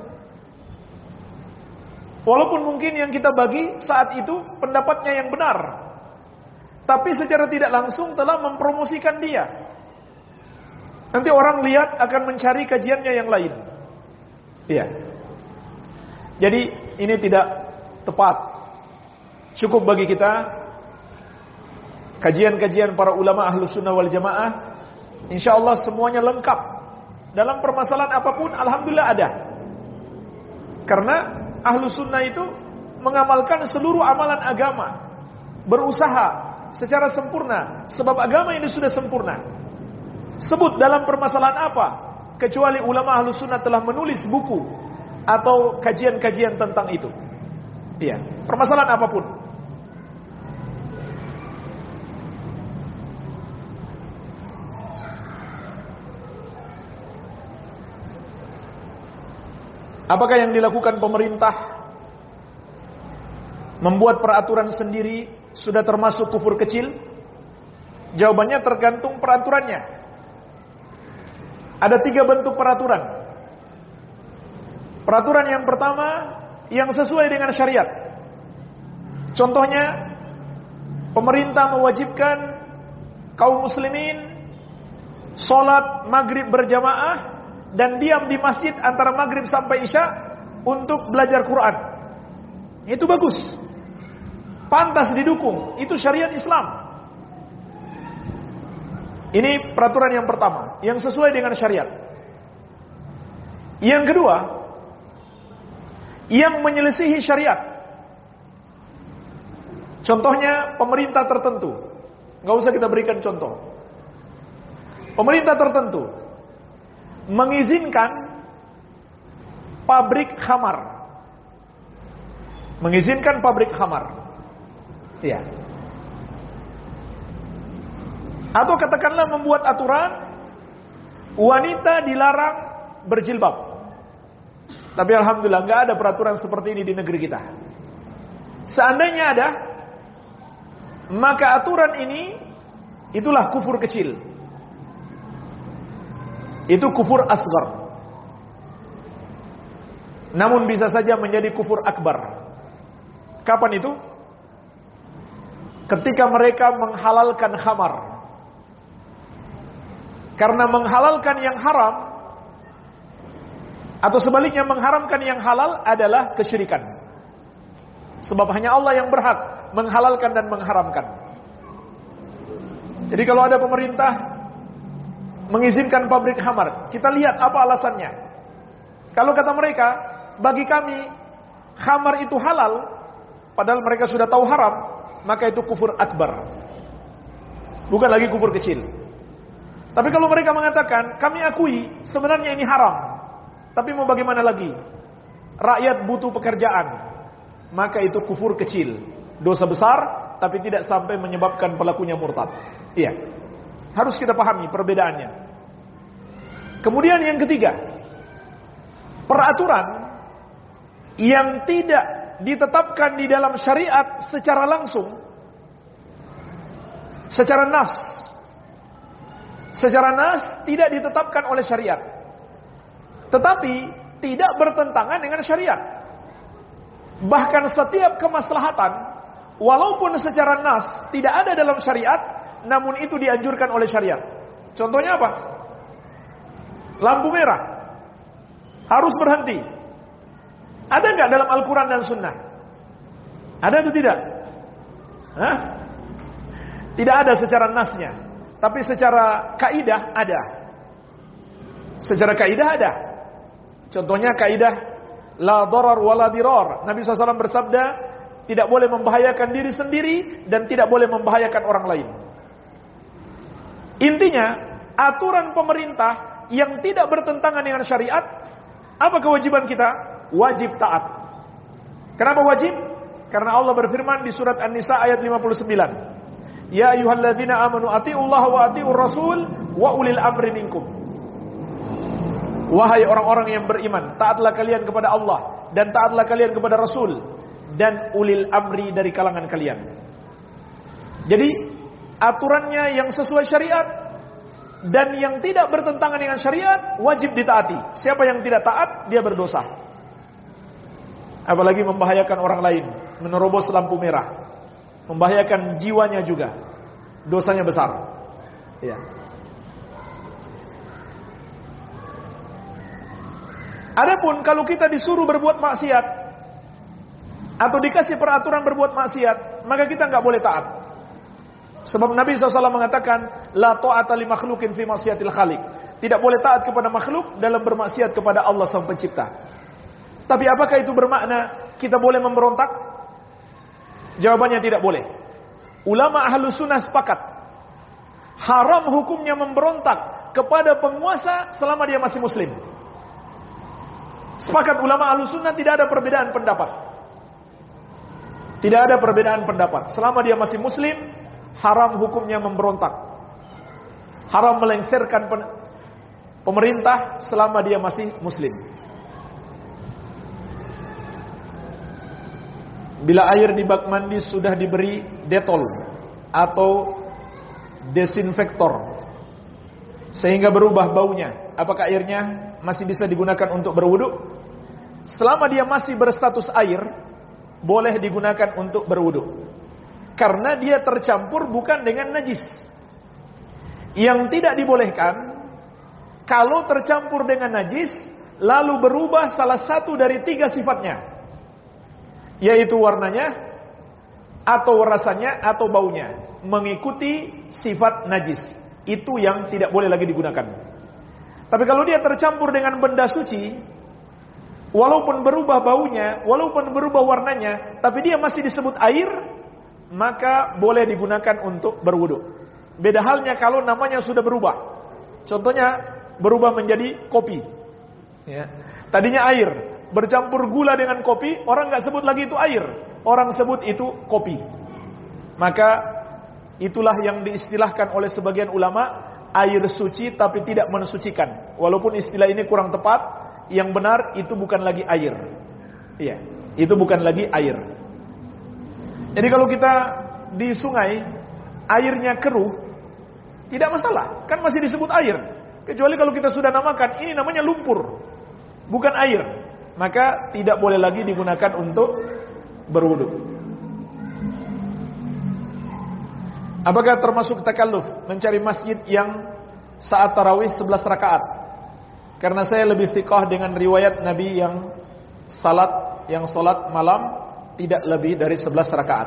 Walaupun mungkin yang kita bagi saat itu pendapatnya yang benar, tapi secara tidak langsung telah mempromosikan dia. Nanti orang lihat akan mencari kajiannya yang lain. Iya. Jadi ini tidak tepat. Cukup bagi kita kajian-kajian para ulama ahlus sunnah wal jamaah. Insya Allah semuanya lengkap. Dalam permasalahan apapun, alhamdulillah ada. Karena ahlus sunnah itu mengamalkan seluruh amalan agama, berusaha secara sempurna, sebab agama ini sudah sempurna. Sebut dalam permasalahan apa, kecuali ulama ahlus sunnah telah menulis buku atau kajian-kajian tentang itu. Iya, permasalahan apapun. Apakah yang dilakukan pemerintah membuat peraturan sendiri sudah termasuk kufur kecil? Jawabannya tergantung peraturannya. Ada tiga bentuk peraturan. Peraturan yang pertama yang sesuai dengan syariat. Contohnya, pemerintah mewajibkan kaum muslimin sholat maghrib berjamaah dan diam di masjid antara maghrib sampai isya untuk belajar Quran. Itu bagus, pantas didukung. Itu syariat Islam. Ini peraturan yang pertama, yang sesuai dengan syariat. Yang kedua, yang menyelisihi syariat. Contohnya pemerintah tertentu. Gak usah kita berikan contoh. Pemerintah tertentu mengizinkan pabrik khamar. Mengizinkan pabrik khamar. Iya. Atau katakanlah membuat aturan wanita dilarang berjilbab. Tapi alhamdulillah nggak ada peraturan seperti ini di negeri kita. Seandainya ada, maka aturan ini itulah kufur kecil. Itu kufur asgar. Namun bisa saja menjadi kufur akbar. Kapan itu? Ketika mereka menghalalkan khamar. Karena menghalalkan yang haram, atau sebaliknya mengharamkan yang halal adalah kesyirikan. Sebab hanya Allah yang berhak menghalalkan dan mengharamkan. Jadi kalau ada pemerintah mengizinkan pabrik khamar, kita lihat apa alasannya. Kalau kata mereka, bagi kami khamar itu halal, padahal mereka sudah tahu haram, maka itu kufur akbar, bukan lagi kufur kecil. Tapi kalau mereka mengatakan, kami akui sebenarnya ini haram, tapi mau bagaimana lagi, rakyat butuh pekerjaan, maka itu kufur kecil, dosa besar, tapi tidak sampai menyebabkan pelakunya murtad. Iya, harus kita pahami perbedaannya. Kemudian yang ketiga, peraturan yang tidak ditetapkan di dalam syariat secara langsung, secara nas, secara nas tidak ditetapkan oleh syariat, tetapi tidak bertentangan dengan syariat. Bahkan setiap kemaslahatan, walaupun secara nas tidak ada dalam syariat, namun itu dianjurkan oleh syariat. Contohnya apa? Lampu merah harus berhenti. Ada nggak dalam Al-Quran dan Sunnah? Ada atau tidak? Hah? Tidak ada secara nasnya, tapi secara kaidah ada. Secara kaidah ada. Contohnya kaidah la darar wala dirar. Nabi shallallahu alaihi wasallam bersabda, tidak boleh membahayakan diri sendiri dan tidak boleh membahayakan orang lain. Intinya, aturan pemerintah yang tidak bertentangan dengan syariat, apa kewajiban kita? Wajib taat. Kenapa wajib? Karena Allah berfirman di surat An-Nisa ayat lima puluh sembilan. Ya ayyuhalladzina amanu atiiullaha wa atiiur rasul wa ulil amri minkum. Wahai orang-orang yang beriman, taatlah kalian kepada Allah dan taatlah kalian kepada Rasul dan ulil amri dari kalangan kalian. Jadi aturannya yang sesuai syariat dan yang tidak bertentangan dengan syariat wajib ditaati. Siapa yang tidak taat, dia berdosa. Apalagi membahayakan orang lain, menerobos lampu merah, membahayakan jiwanya juga, dosanya besar. Ya. Adapun kalau kita disuruh berbuat maksiat atau dikasih peraturan berbuat maksiat, maka kita nggak boleh taat. Sebab Nabi shallallahu alaihi wasallam mengatakan, la ta'ata li makhlukin fi maksiatil khaliq. Tidak boleh taat kepada makhluk dalam bermaksiat kepada Allah Sang Pencipta. Tapi apakah itu bermakna kita boleh memberontak? Jawabannya tidak boleh. Ulama Ahlus Sunnah sepakat, haram hukumnya memberontak kepada penguasa selama dia masih muslim. Sepakat ulama Ahlus Sunnah, tidak ada perbedaan pendapat. Tidak ada perbedaan pendapat. Selama dia masih muslim, haram hukumnya memberontak. Haram melengsarkan pemerintah selama dia masih muslim. Bila air di bak mandi sudah diberi detol atau desinfektor sehingga berubah baunya, apakah airnya masih bisa digunakan untuk berwudu? Selama dia masih berstatus air, boleh digunakan untuk berwudu. Karena dia tercampur bukan dengan najis. Yang tidak dibolehkan, kalau tercampur dengan najis, lalu berubah salah satu dari tiga sifatnya. Yaitu warnanya, atau rasanya, atau baunya. Mengikuti sifat najis. Itu yang tidak boleh lagi digunakan. Tapi kalau dia tercampur dengan benda suci, walaupun berubah baunya, walaupun berubah warnanya, tapi dia masih disebut air, maka boleh digunakan untuk berwudu. Beda halnya kalau namanya sudah berubah. Contohnya berubah menjadi kopi. Ya. Tadinya air, bercampur gula dengan kopi, orang nggak sebut lagi itu air, orang sebut itu kopi. Maka itulah yang diistilahkan oleh sebagian ulama air suci tapi tidak mensucikan. Walaupun istilah ini kurang tepat, yang benar itu bukan lagi air. Iya, itu bukan lagi air. Jadi kalau kita di sungai airnya keruh, tidak masalah, kan masih disebut air. Kecuali kalau kita sudah namakan ini namanya lumpur, bukan air, maka tidak boleh lagi digunakan untuk berwudu. Apakah termasuk takalluf mencari masjid yang saat tarawih sebelas rakaat? Karena saya lebih thiqah dengan riwayat Nabi yang salat yang salat malam tidak lebih dari sebelas rakaat.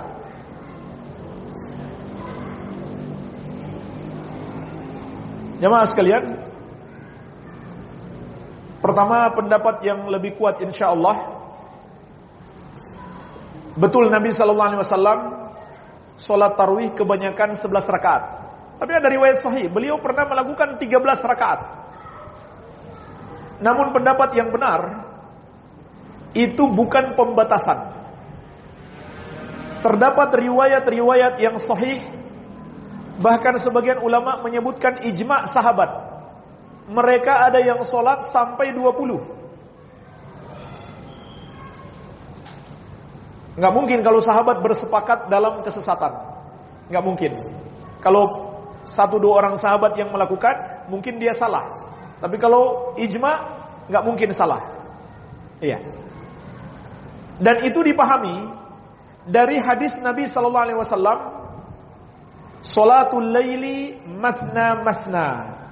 Jemaah sekalian, pertama pendapat yang lebih kuat insyaallah, betul Nabi sallallahu alaihi wasallam salat tarawih kebanyakan sebelas rakaat. Tapi ada riwayat sahih, beliau pernah melakukan tiga belas rakaat. Namun pendapat yang benar itu bukan pembatasan. Terdapat riwayat-riwayat yang sahih, bahkan sebagian ulama menyebutkan ijma' sahabat. Mereka ada yang sholat sampai dua puluh. Nggak mungkin kalau sahabat bersepakat dalam kesesatan. Nggak mungkin. Kalau satu dua orang sahabat yang melakukan, mungkin dia salah. Tapi kalau ijma, nggak mungkin salah. Iya. Dan itu dipahami dari hadis Nabi Sallallahu Alaihi Wasallam, Salatul Laili Mathna Mathna.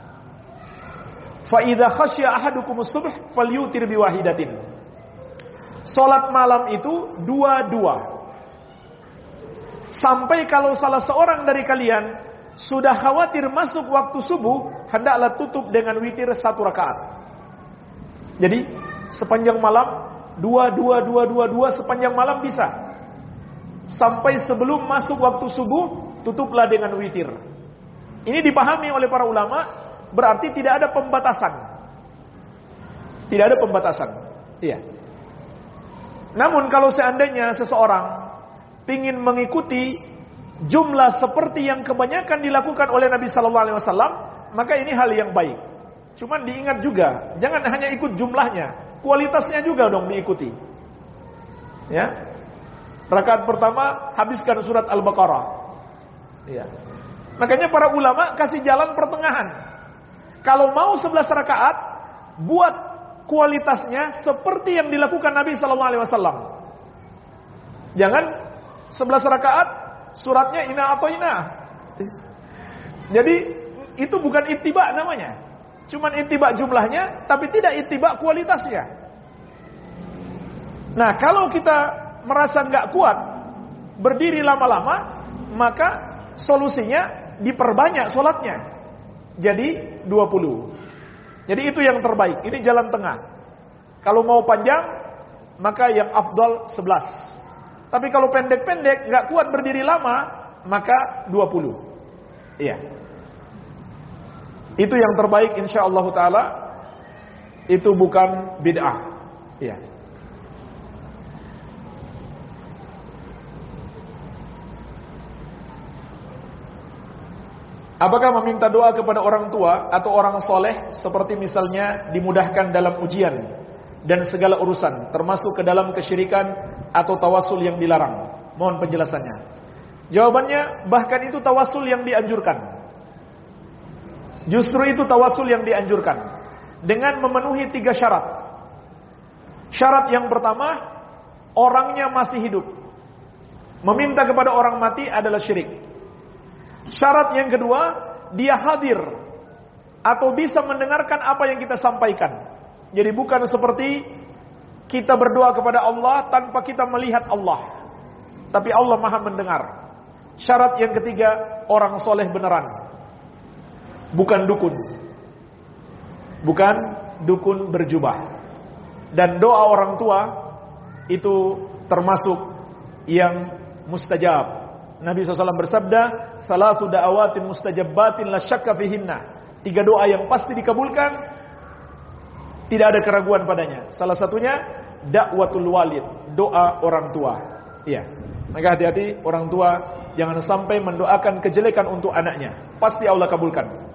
Fa idza khasya ahadukum as-subh falyutir biwahidatin. Salat malam itu dua-dua. Sampai kalau salah seorang dari kalian sudah khawatir masuk waktu subuh, hendaklah tutup dengan witir satu rakaat. Jadi sepanjang malam dua dua dua dua dua sepanjang malam bisa. Sampai sebelum masuk waktu subuh, tutuplah dengan witir. Ini dipahami oleh para ulama, berarti tidak ada pembatasan. Tidak ada pembatasan. Iya. Namun kalau seandainya seseorang ingin mengikuti jumlah seperti yang kebanyakan dilakukan oleh Nabi Sallallahu Alaihi Wasallam, maka ini hal yang baik. Cuman diingat juga, jangan hanya ikut jumlahnya, kualitasnya juga dong diikuti. Ya. Rakaat pertama habiskan surat Al-Baqarah. Ya. Makanya para ulama kasih jalan pertengahan. Kalau mau sebelas rakaat, buat kualitasnya seperti yang dilakukan Nabi Sallallahu Alaihi Wasallam. Jangan sebelas rakaat suratnya ina atau ina. Jadi itu bukan ittiba namanya. Cuman ittiba jumlahnya, tapi tidak ittiba kualitasnya. Nah, kalau kita merasa nggak kuat berdiri lama-lama, maka solusinya diperbanyak sholatnya. Jadi dua puluh. Jadi itu yang terbaik. Ini jalan tengah. Kalau mau panjang, maka yang afdal sebelas. Tapi kalau pendek-pendek, nggak kuat berdiri lama, maka dua puluh. Iya. Itu yang terbaik insyaallah taala. Itu bukan bid'ah. Iya. Apakah meminta doa kepada orang tua atau orang soleh seperti misalnya dimudahkan dalam ujian dan segala urusan, termasuk ke dalam kesyirikan atau tawasul yang dilarang? Mohon penjelasannya. Jawabannya, bahkan itu tawasul yang dianjurkan. Justru itu tawasul yang dianjurkan dengan memenuhi tiga syarat. Syarat yang pertama, orangnya masih hidup. Meminta kepada orang mati adalah syirik. Syarat yang kedua, dia hadir atau bisa mendengarkan apa yang kita sampaikan. Jadi bukan seperti kita berdoa kepada Allah tanpa kita melihat Allah, tapi Allah Maha mendengar. Syarat yang ketiga, orang soleh beneran, bukan dukun, bukan dukun berjubah. Dan doa orang tua itu termasuk yang mustajab. Nabi shallallahu alaihi wasallam bersabda, "Salasu da'awatin mustajabatin la syakka fihinna." Tiga doa yang pasti dikabulkan, tidak ada keraguan padanya. Salah satunya da'watul walid, doa orang tua. Iya. Maka hati-hati orang tua, jangan sampai mendoakan kejelekan untuk anaknya. Pasti Allah kabulkan.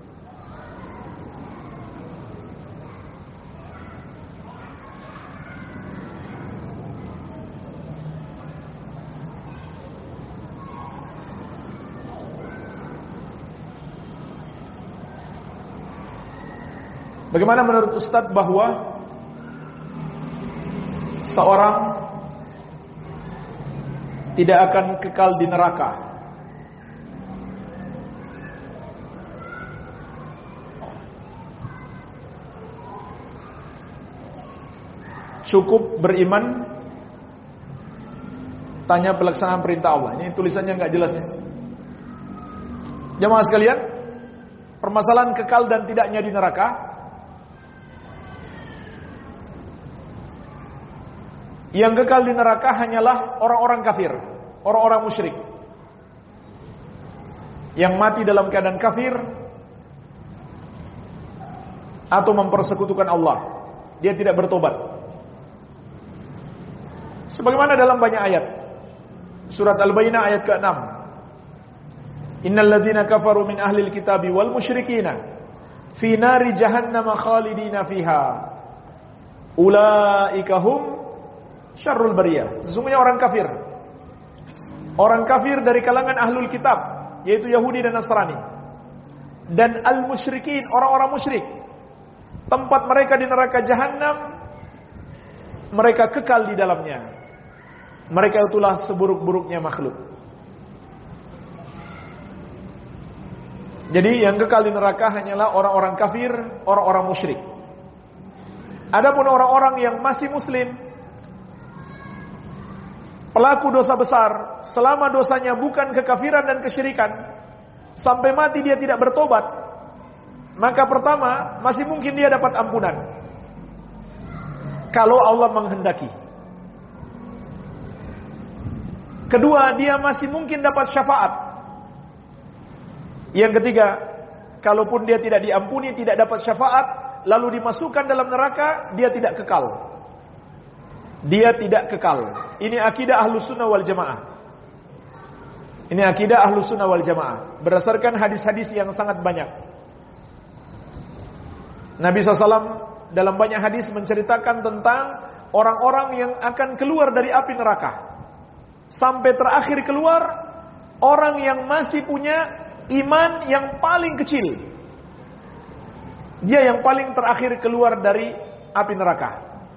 Bagaimana menurut Ustadz bahwa seorang tidak akan kekal di neraka? Cukup beriman, tanya pelaksanaan perintah Allah. Ini tulisannya nggak jelas ya. Jamaah sekalian, permasalahan kekal dan tidaknya di neraka, yang kekal di neraka hanyalah orang-orang kafir, orang-orang musyrik, yang mati dalam keadaan kafir atau mempersekutukan Allah. Dia tidak bertobat. Sebagaimana dalam banyak ayat. Surat Al-Bayyinah ayat keenam. Innal ladzina kafaru min ahlil kitabi wal musyrikina fi nari jahannam khalidina fiha. Ulaika hum syarrul bariyah. Sesungguhnya orang kafir, orang kafir dari kalangan ahlul kitab, yaitu Yahudi dan Nasrani, dan al-musyrikin, orang-orang musyrik, tempat mereka di neraka jahanam, mereka kekal di dalamnya. Mereka itulah seburuk-buruknya makhluk. Jadi yang kekal di neraka hanyalah orang-orang kafir, orang-orang musyrik. Adapun orang-orang yang masih muslim, pelaku dosa besar, selama dosanya bukan kekafiran dan kesyirikan, sampai mati dia tidak bertobat, maka pertama, masih mungkin dia dapat ampunan kalau Allah menghendaki. Kedua, dia masih mungkin dapat syafaat. Yang ketiga, kalaupun dia tidak diampuni, tidak dapat syafaat, lalu dimasukkan dalam neraka, dia tidak kekal. Dia tidak kekal. Ini akidah Ahlus Sunnah wal Jamaah. Ini akidah Ahlus Sunnah wal Jamaah, berdasarkan hadis-hadis yang sangat banyak. Nabi shallallahu alaihi wasallam dalam banyak hadis menceritakan tentang orang-orang yang akan keluar dari api neraka. Sampai terakhir keluar, orang yang masih punya iman yang paling kecil. Dia yang paling terakhir keluar dari api neraka.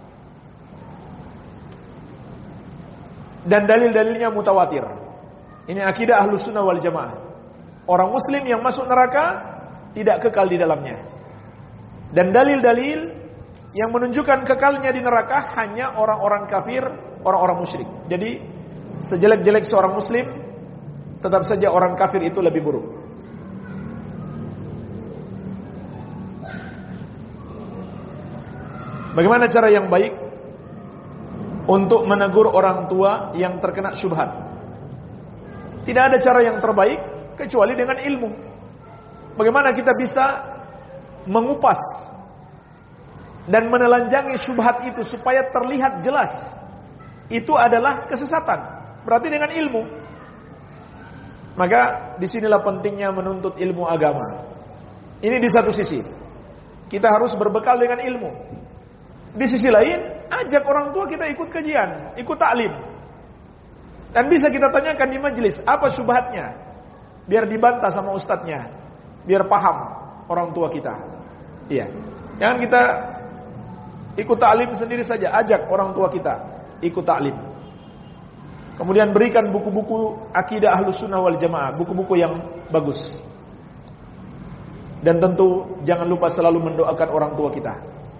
Dan dalil-dalilnya mutawatir. Ini akidah Ahlus Sunnah wal Jamaah. Orang muslim yang masuk neraka tidak kekal di dalamnya. Dan dalil-dalil yang menunjukkan kekalnya di neraka hanya orang-orang kafir, orang-orang musyrik. Jadi sejelek-jelek seorang muslim, tetap saja orang kafir itu lebih buruk. Bagaimana cara yang baik untuk menegur orang tua yang terkena syubhat? Tidak ada cara yang terbaik kecuali dengan ilmu. Bagaimana kita bisa mengupas dan menelanjangi syubhat itu supaya terlihat jelas itu adalah kesesatan. Berarti dengan ilmu. Maka disinilah pentingnya menuntut ilmu agama. Ini di satu sisi, kita harus berbekal dengan ilmu. Di sisi lain, ajak orang tua kita ikut kajian, ikut taklim. Dan bisa kita tanyakan di majelis, apa syubhatnya? Biar dibantah sama ustadznya, biar paham orang tua kita. Iya. Jangan kita ikut taklim sendiri saja, ajak orang tua kita ikut taklim. Kemudian berikan buku-buku akidah Ahlus Sunnah wal Jamaah, buku-buku yang bagus. Dan tentu jangan lupa selalu mendoakan orang tua kita.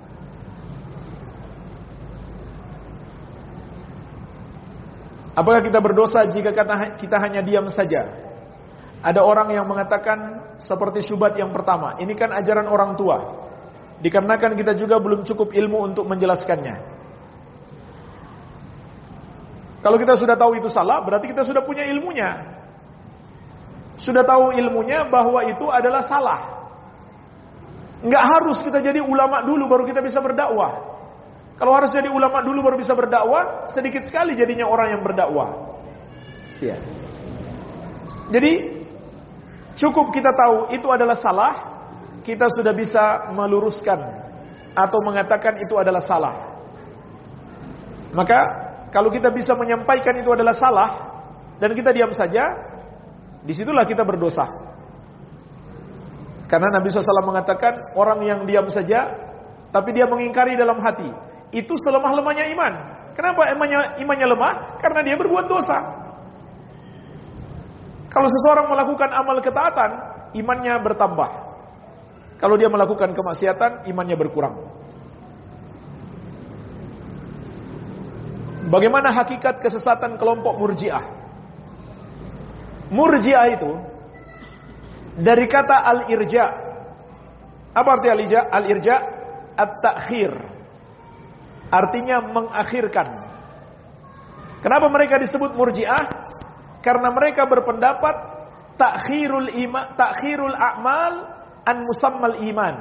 Apakah kita berdosa jika kita hanya diam saja? Ada orang yang mengatakan seperti syubhat yang pertama, ini kan ajaran orang tua. Dikarenakan kita juga belum cukup ilmu untuk menjelaskannya. Kalau kita sudah tahu itu salah, berarti kita sudah punya ilmunya. Sudah tahu ilmunya bahwa itu adalah salah. Enggak harus kita jadi ulama dulu baru kita bisa berdakwah. Kalau harus jadi ulama dulu baru bisa berdakwah, sedikit sekali jadinya orang yang berdakwah. Ya. Jadi cukup kita tahu itu adalah salah, kita sudah bisa meluruskan atau mengatakan itu adalah salah. Maka kalau kita bisa menyampaikan itu adalah salah dan kita diam saja, disitulah kita berdosa. Karena Nabi shallallahu alaihi wasallam mengatakan orang yang diam saja, tapi dia mengingkari dalam hati, itu selemah-lemahnya iman. Kenapa imannya, imannya lemah? Karena dia berbuat dosa. Kalau seseorang melakukan amal ketaatan, imannya bertambah. Kalau dia melakukan kemaksiatan, imannya berkurang. Bagaimana hakikat kesesatan kelompok Murji'ah? Murji'ah itu dari kata al-irja. Apa arti al-irja? Al-irja at-ta'khir. Artinya mengakhirkan. Kenapa mereka disebut Murji'ah? Karena mereka berpendapat ta'khirul iman, ta'khirul a'mal an musammal iman.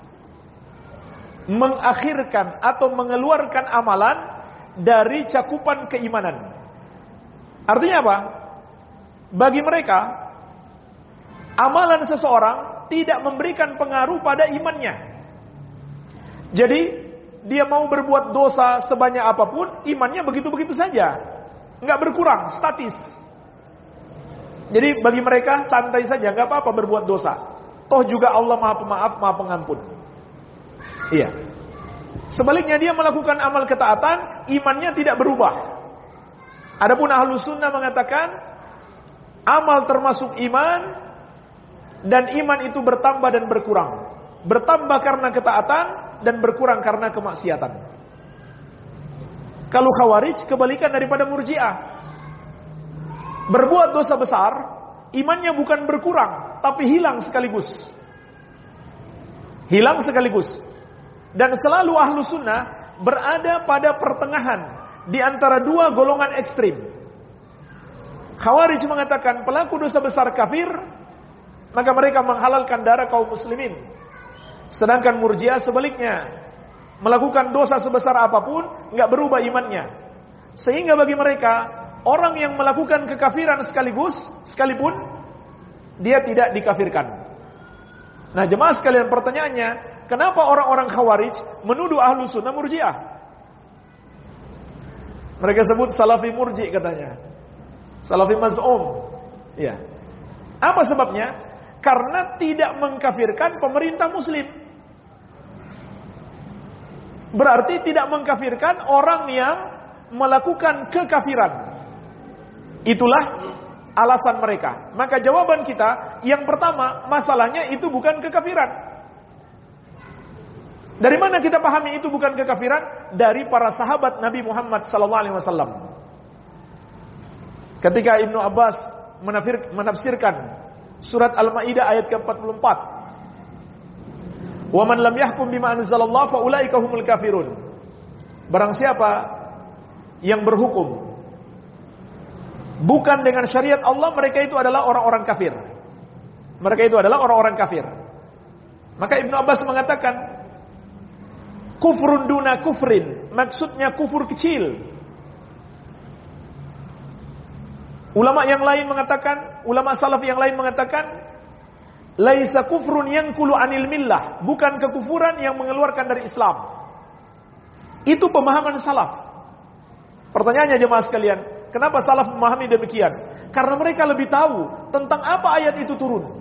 Mengakhirkan atau mengeluarkan amalan dari cakupan keimanan. Artinya apa? Bagi mereka, amalan seseorang tidak memberikan pengaruh pada imannya. Jadi, dia mau berbuat dosa sebanyak apapun, imannya begitu-begitu saja. Enggak berkurang, statis. Jadi bagi mereka santai saja, enggak apa-apa berbuat dosa. Toh juga Allah Maha Pemaaf, Maha Pengampun. Iya. Sebaliknya dia melakukan amal ketaatan, imannya tidak berubah. Adapun Ahlus Sunnah mengatakan amal termasuk iman dan iman itu bertambah dan berkurang. Bertambah karena ketaatan dan berkurang karena kemaksiatan. Kalau Khawarij kebalikan daripada Murji'ah. berbuat dosa besar, imannya bukan berkurang, tapi hilang sekaligus. Hilang sekaligus. Dan selalu ahlu sunnah berada pada pertengahan di antara dua golongan ekstrim. Khawarij mengatakan pelaku dosa besar kafir, maka mereka menghalalkan darah kaum muslimin. Sedangkan Murji'ah sebaliknya, melakukan dosa sebesar apapun nggak berubah imannya. Sehingga bagi mereka, orang yang melakukan kekafiran sekaligus sekalipun dia tidak dikafirkan. Nah, jemaah sekalian, pertanyaannya, kenapa orang-orang Khawarij menuduh ahlu sunnah Murji'ah? Mereka sebut Salafi Murji katanya, Salafi Maz'um. Ya. Apa sebabnya? Karena tidak mengkafirkan pemerintah muslim. Berarti tidak mengkafirkan orang yang melakukan kekafiran. Itulah alasan mereka. Maka jawaban kita yang pertama, masalahnya itu bukan kekafiran. Dari mana kita pahami itu bukan kekafiran? Dari para sahabat Nabi Muhammad sallallahu alaihi wasallam. Ketika Ibnu Abbas menafsir, menafsirkan surat Al-Maidah ayat ke empat puluh empat. Wa man lam yahkum bima anzalallahu fa ulaika humul kafirun. Barang siapa yang berhukum bukan dengan syariat Allah, mereka itu adalah orang-orang kafir. Mereka itu adalah orang-orang kafir. Maka Ibnu Abbas mengatakan kufrun duna kufrin, maksudnya kufur kecil. Ulama yang lain mengatakan, ulama salaf yang lain mengatakan laisa kufrun yanqulu anil millah, bukan kekufuran yang mengeluarkan dari Islam. Itu pemahaman salaf. Pertanyaannya jemaah sekalian, kenapa salaf memahami demikian? Karena mereka lebih tahu tentang apa ayat itu turun.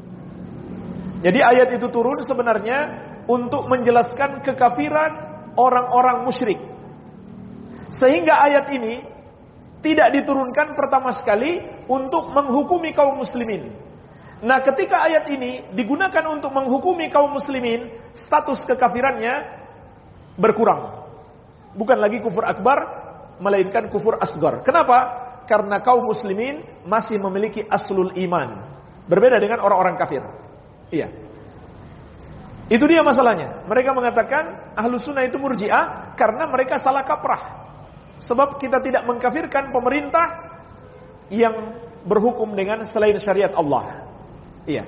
Jadi ayat itu turun sebenarnya untuk menjelaskan kekafiran orang-orang musyrik. Sehingga ayat ini tidak diturunkan pertama sekali untuk menghukumi kaum muslimin. Nah, ketika ayat ini digunakan untuk menghukumi kaum muslimin, status kekafirannya berkurang. Bukan lagi kufur akbar, melainkan kufur asgar. Kenapa? Karena kaum muslimin masih memiliki aslul iman. Berbeda dengan orang-orang kafir. Iya. Itu dia masalahnya. Mereka mengatakan ahlu sunnah itu Murji'ah karena mereka salah kaprah. Sebab kita tidak mengkafirkan pemerintah yang berhukum dengan selain syariat Allah. Iya.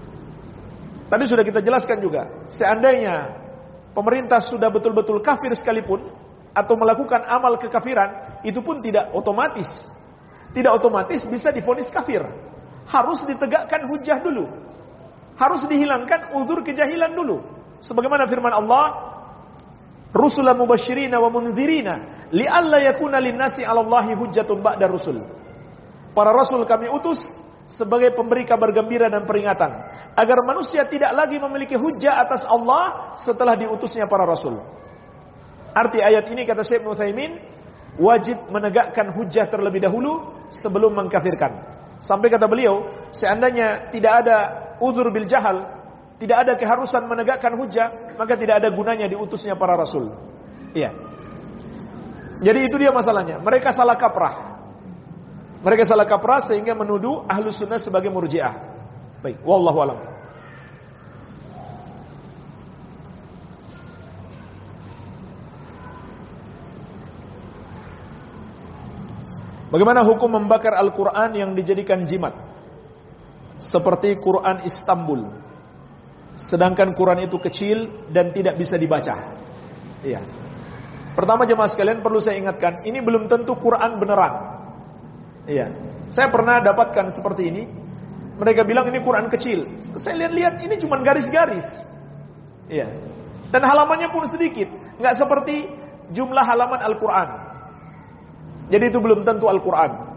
Tadi sudah kita jelaskan juga. Seandainya pemerintah sudah betul-betul kafir sekalipun, atau melakukan amal kekafiran, itu pun tidak otomatis. Tidak otomatis bisa divonis kafir. Harus ditegakkan hujah dulu. Harus dihilangkan uzur kejahilan dulu. Sebagaimana firman Allah, Rusulan mubashirina wa munzirina li'alla yakuna linnasi 'alallahi hujjatun ba'da rusul. Para rasul kami utus sebagai pemberi kabar gembira dan peringatan, agar manusia tidak lagi memiliki hujjah atas Allah setelah diutusnya para rasul. Arti ayat ini, kata Syekh Ibnu Utsaimin, wajib menegakkan hujjah terlebih dahulu sebelum mengkafirkan. Sampai kata beliau, seandainya tidak ada uzur bil jahal, tidak ada keharusan menegakkan hujjah, maka tidak ada gunanya diutusnya para rasul. Iya. Jadi itu dia masalahnya. Mereka salah kaprah. Mereka salah kaprah sehingga menuduh ahlu sunnah sebagai Murji'ah. Baik, wallahu a'lam. Bagaimana hukum membakar Al-Quran yang dijadikan jimat? Seperti Quran Istanbul. Sedangkan Quran itu kecil dan tidak bisa dibaca. Iya. Pertama jemaah sekalian perlu saya ingatkan, ini belum tentu Quran beneran. Iya. Saya pernah dapatkan seperti ini. Mereka bilang ini Quran kecil. Saya lihat-lihat ini cuma garis-garis. Iya. Dan halamannya pun sedikit, nggak seperti jumlah halaman Al-Quran. Jadi itu belum tentu Al-Quran.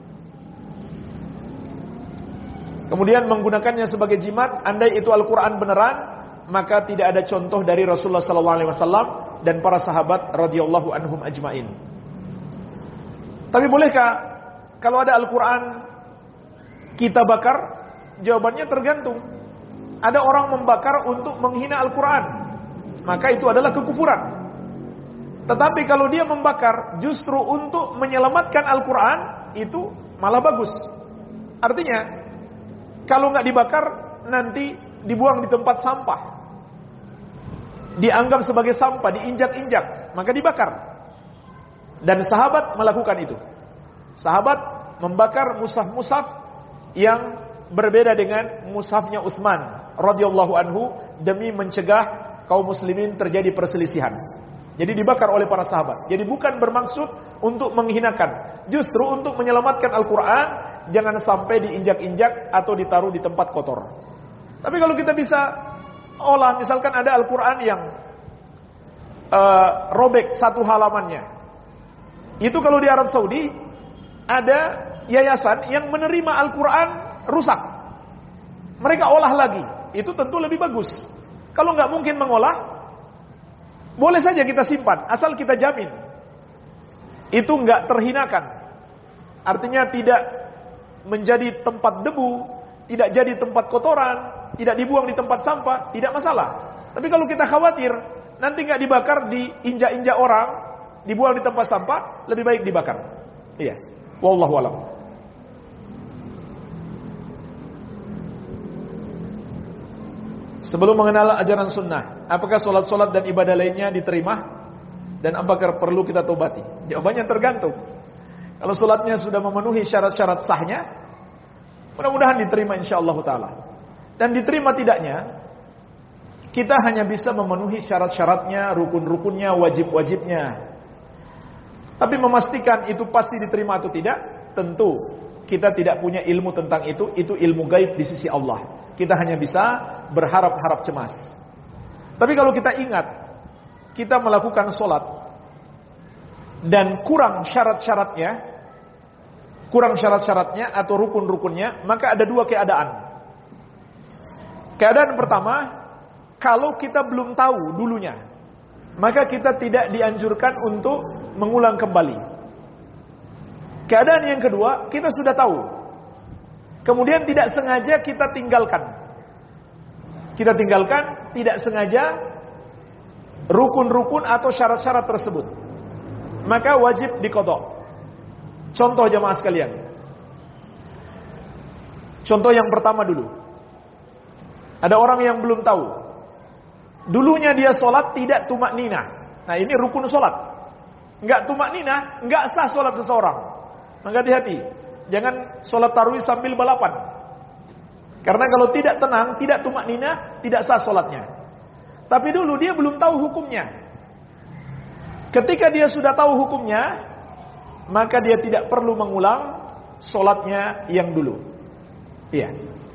Kemudian menggunakannya sebagai jimat, andai itu Al-Quran beneran, maka tidak ada contoh dari Rasulullah sallallahu alaihi wasallam dan para sahabat radhiyallahu anhum ajmain. Tapi bolehkah kalau ada Al-Quran kita bakar? Jawabannya tergantung. Ada orang membakar untuk menghina Al-Quran, maka itu adalah kekufuran. Tetapi kalau dia membakar justru untuk menyelamatkan Al-Quran, itu malah bagus. Artinya, kalau nggak dibakar, nanti dibuang di tempat sampah, dianggap sebagai sampah, diinjak-injak, maka dibakar. Dan sahabat melakukan itu. Sahabat membakar mushaf-mushaf yang berbeda dengan mushafnya Utsman radhiyallahu anhu demi mencegah kaum muslimin terjadi perselisihan. Jadi dibakar oleh para sahabat. Jadi bukan bermaksud untuk menghinakan, justru untuk menyelamatkan Al-Quran, jangan sampai diinjak-injak atau ditaruh di tempat kotor. Tapi kalau kita bisa olah, misalkan ada Al-Quran yang uh, robek satu halamannya, itu kalau di Arab Saudi ada yayasan yang menerima Al-Quran rusak, mereka olah lagi, itu tentu lebih bagus. Kalau nggak mungkin mengolah, boleh saja kita simpan, asal kita jamin itu nggak terhinakan. Artinya tidak menjadi tempat debu, tidak jadi tempat kotoran, tidak dibuang di tempat sampah, tidak masalah. Tapi kalau kita khawatir nanti nggak dibakar, diinjak-injak orang, dibuang di tempat sampah, lebih baik dibakar. Iya, wallahu a'lam. Sebelum mengenal ajaran sunnah, apakah solat-solat dan ibadah lainnya diterima? Dan apakah perlu kita tobati? Jawabannya tergantung. Kalau solatnya sudah memenuhi syarat-syarat sahnya, mudah-mudahan diterima insyaallah ta'ala. Dan diterima tidaknya, kita hanya bisa memenuhi syarat-syaratnya, rukun-rukunnya, wajib-wajibnya. Tapi memastikan itu pasti diterima atau tidak, tentu kita tidak punya ilmu tentang itu. Itu ilmu gaib di sisi Allah. Kita hanya bisa berharap-harap cemas. Tapi kalau kita ingat, kita melakukan sholat dan kurang syarat-syaratnya, kurang syarat-syaratnya atau rukun-rukunnya, maka ada dua keadaan. Keadaan pertama, kalau kita belum tahu dulunya, maka kita tidak dianjurkan untuk mengulang kembali. Keadaan yang kedua, kita sudah tahu, kemudian tidak sengaja kita tinggalkan. Kita tinggalkan, tidak sengaja rukun-rukun atau syarat-syarat tersebut, maka wajib diqadha. Contoh jamaah sekalian. Contoh yang pertama dulu. Ada orang yang belum tahu. Dulunya dia sholat tidak tumakninah. Nah ini rukun sholat. Enggak tumakninah, enggak sah sholat seseorang. Maka hati-hati. Jangan sholat tarawih sambil balapan. Karena kalau tidak tenang, tidak tumakninah, tidak sah sholatnya. Tapi dulu dia belum tahu hukumnya. Ketika dia sudah tahu hukumnya, maka dia tidak perlu mengulang sholatnya yang dulu. Iya.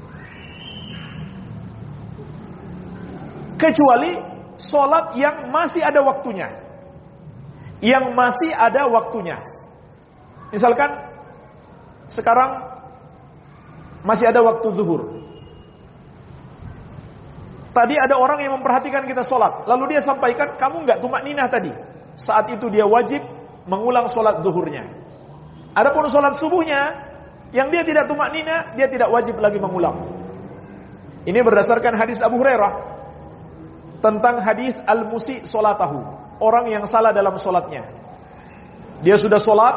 Kecuali sholat yang masih ada waktunya. Yang masih ada waktunya. Misalkan sekarang masih ada waktu zuhur. Tadi ada orang yang memperhatikan kita sholat, lalu dia sampaikan, kamu nggak tumakninah tadi. Saat itu dia wajib mengulang sholat zuhurnya. Adapun sholat subuhnya, yang dia tidak tumakninah, dia tidak wajib lagi mengulang. Ini berdasarkan hadis Abu Hurairah tentang hadis al-musi sholatahu, orang yang salah dalam sholatnya. Dia sudah sholat,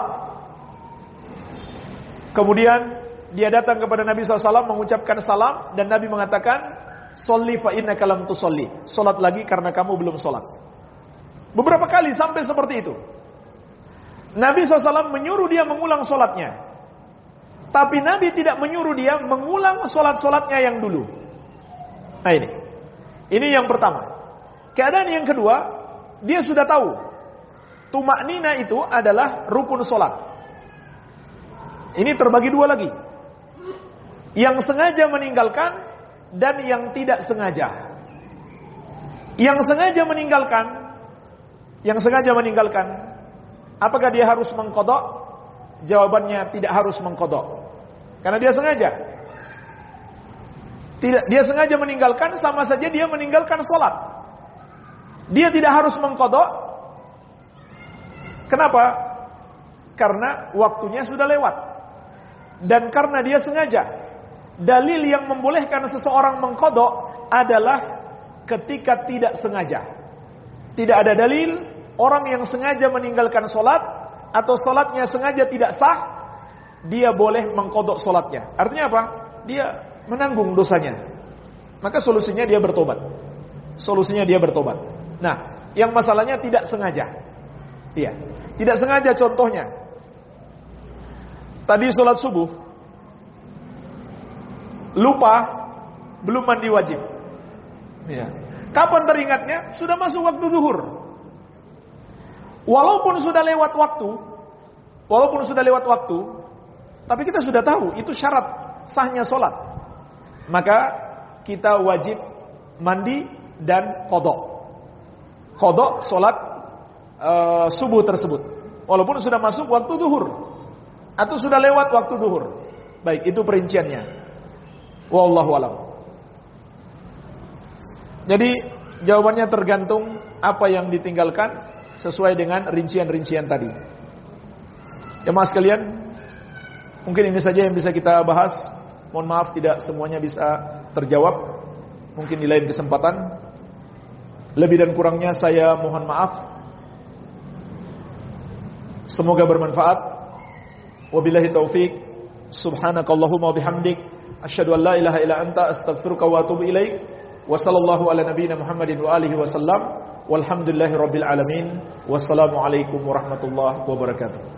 kemudian dia datang kepada Nabi shallallahu alaihi wasallam mengucapkan salam, dan Nabi mengatakan, "Sholli fa innaka lam tusolli." Salat lagi karena kamu belum salat. Beberapa kali sampai seperti itu. Nabi shallallahu alaihi wasallam menyuruh dia mengulang salatnya. Tapi Nabi tidak menyuruh dia mengulang salat-salatnya yang dulu. Nah ini. Ini yang pertama. Keadaan yang kedua, dia sudah tahu tumaknina itu adalah rukun salat. Ini terbagi dua lagi. Yang sengaja meninggalkan dan yang tidak sengaja. Yang sengaja meninggalkan, yang sengaja meninggalkan, apakah dia harus mengqadha? Jawabannya tidak harus mengqadha. Karena dia sengaja. Tidak, dia sengaja meninggalkan, sama saja dia meninggalkan sholat. Dia tidak harus mengqadha. Kenapa? Karena waktunya sudah lewat. Dan karena dia sengaja. Dalil yang membolehkan seseorang mengqadha adalah ketika tidak sengaja. Tidak ada dalil orang yang sengaja meninggalkan sholat atau sholatnya sengaja tidak sah, dia boleh mengqadha salatnya. Artinya apa? Dia menanggung dosanya. Maka solusinya dia bertobat. Solusinya dia bertobat. Nah, yang masalahnya tidak sengaja. Iya, tidak sengaja contohnya. Tadi sholat subuh, lupa, belum mandi wajib. Iya. Kapan teringatnya? Sudah masuk waktu zuhur. Walaupun sudah lewat waktu, walaupun sudah lewat waktu, tapi kita sudah tahu itu syarat sahnya sholat. Maka kita wajib mandi dan qadha. Qadha sholat uh, subuh tersebut. Walaupun sudah masuk waktu zuhur atau sudah lewat waktu zuhur. Baik, itu perinciannya. Wallahu a'lam. Jadi jawabannya tergantung apa yang ditinggalkan sesuai dengan rincian-rincian tadi. Jemaah sekalian, mungkin ini saja yang bisa kita bahas. Mohon maaf tidak semuanya bisa terjawab. Mungkin di lain kesempatan. Lebih dan kurangnya saya mohon maaf. Semoga bermanfaat. Wabillahi taufik. Subhanakallahumma bihamdik. Asyhadu an la ilaha illa anta astaghfiruka wa atubu ilaik. Wa sallallahu ala nabiyyina Muhammadin wa alihi wasallam. Walhamdulillahi rabbil alamin. Wassalamualaikum warahmatullahi wabarakatuh.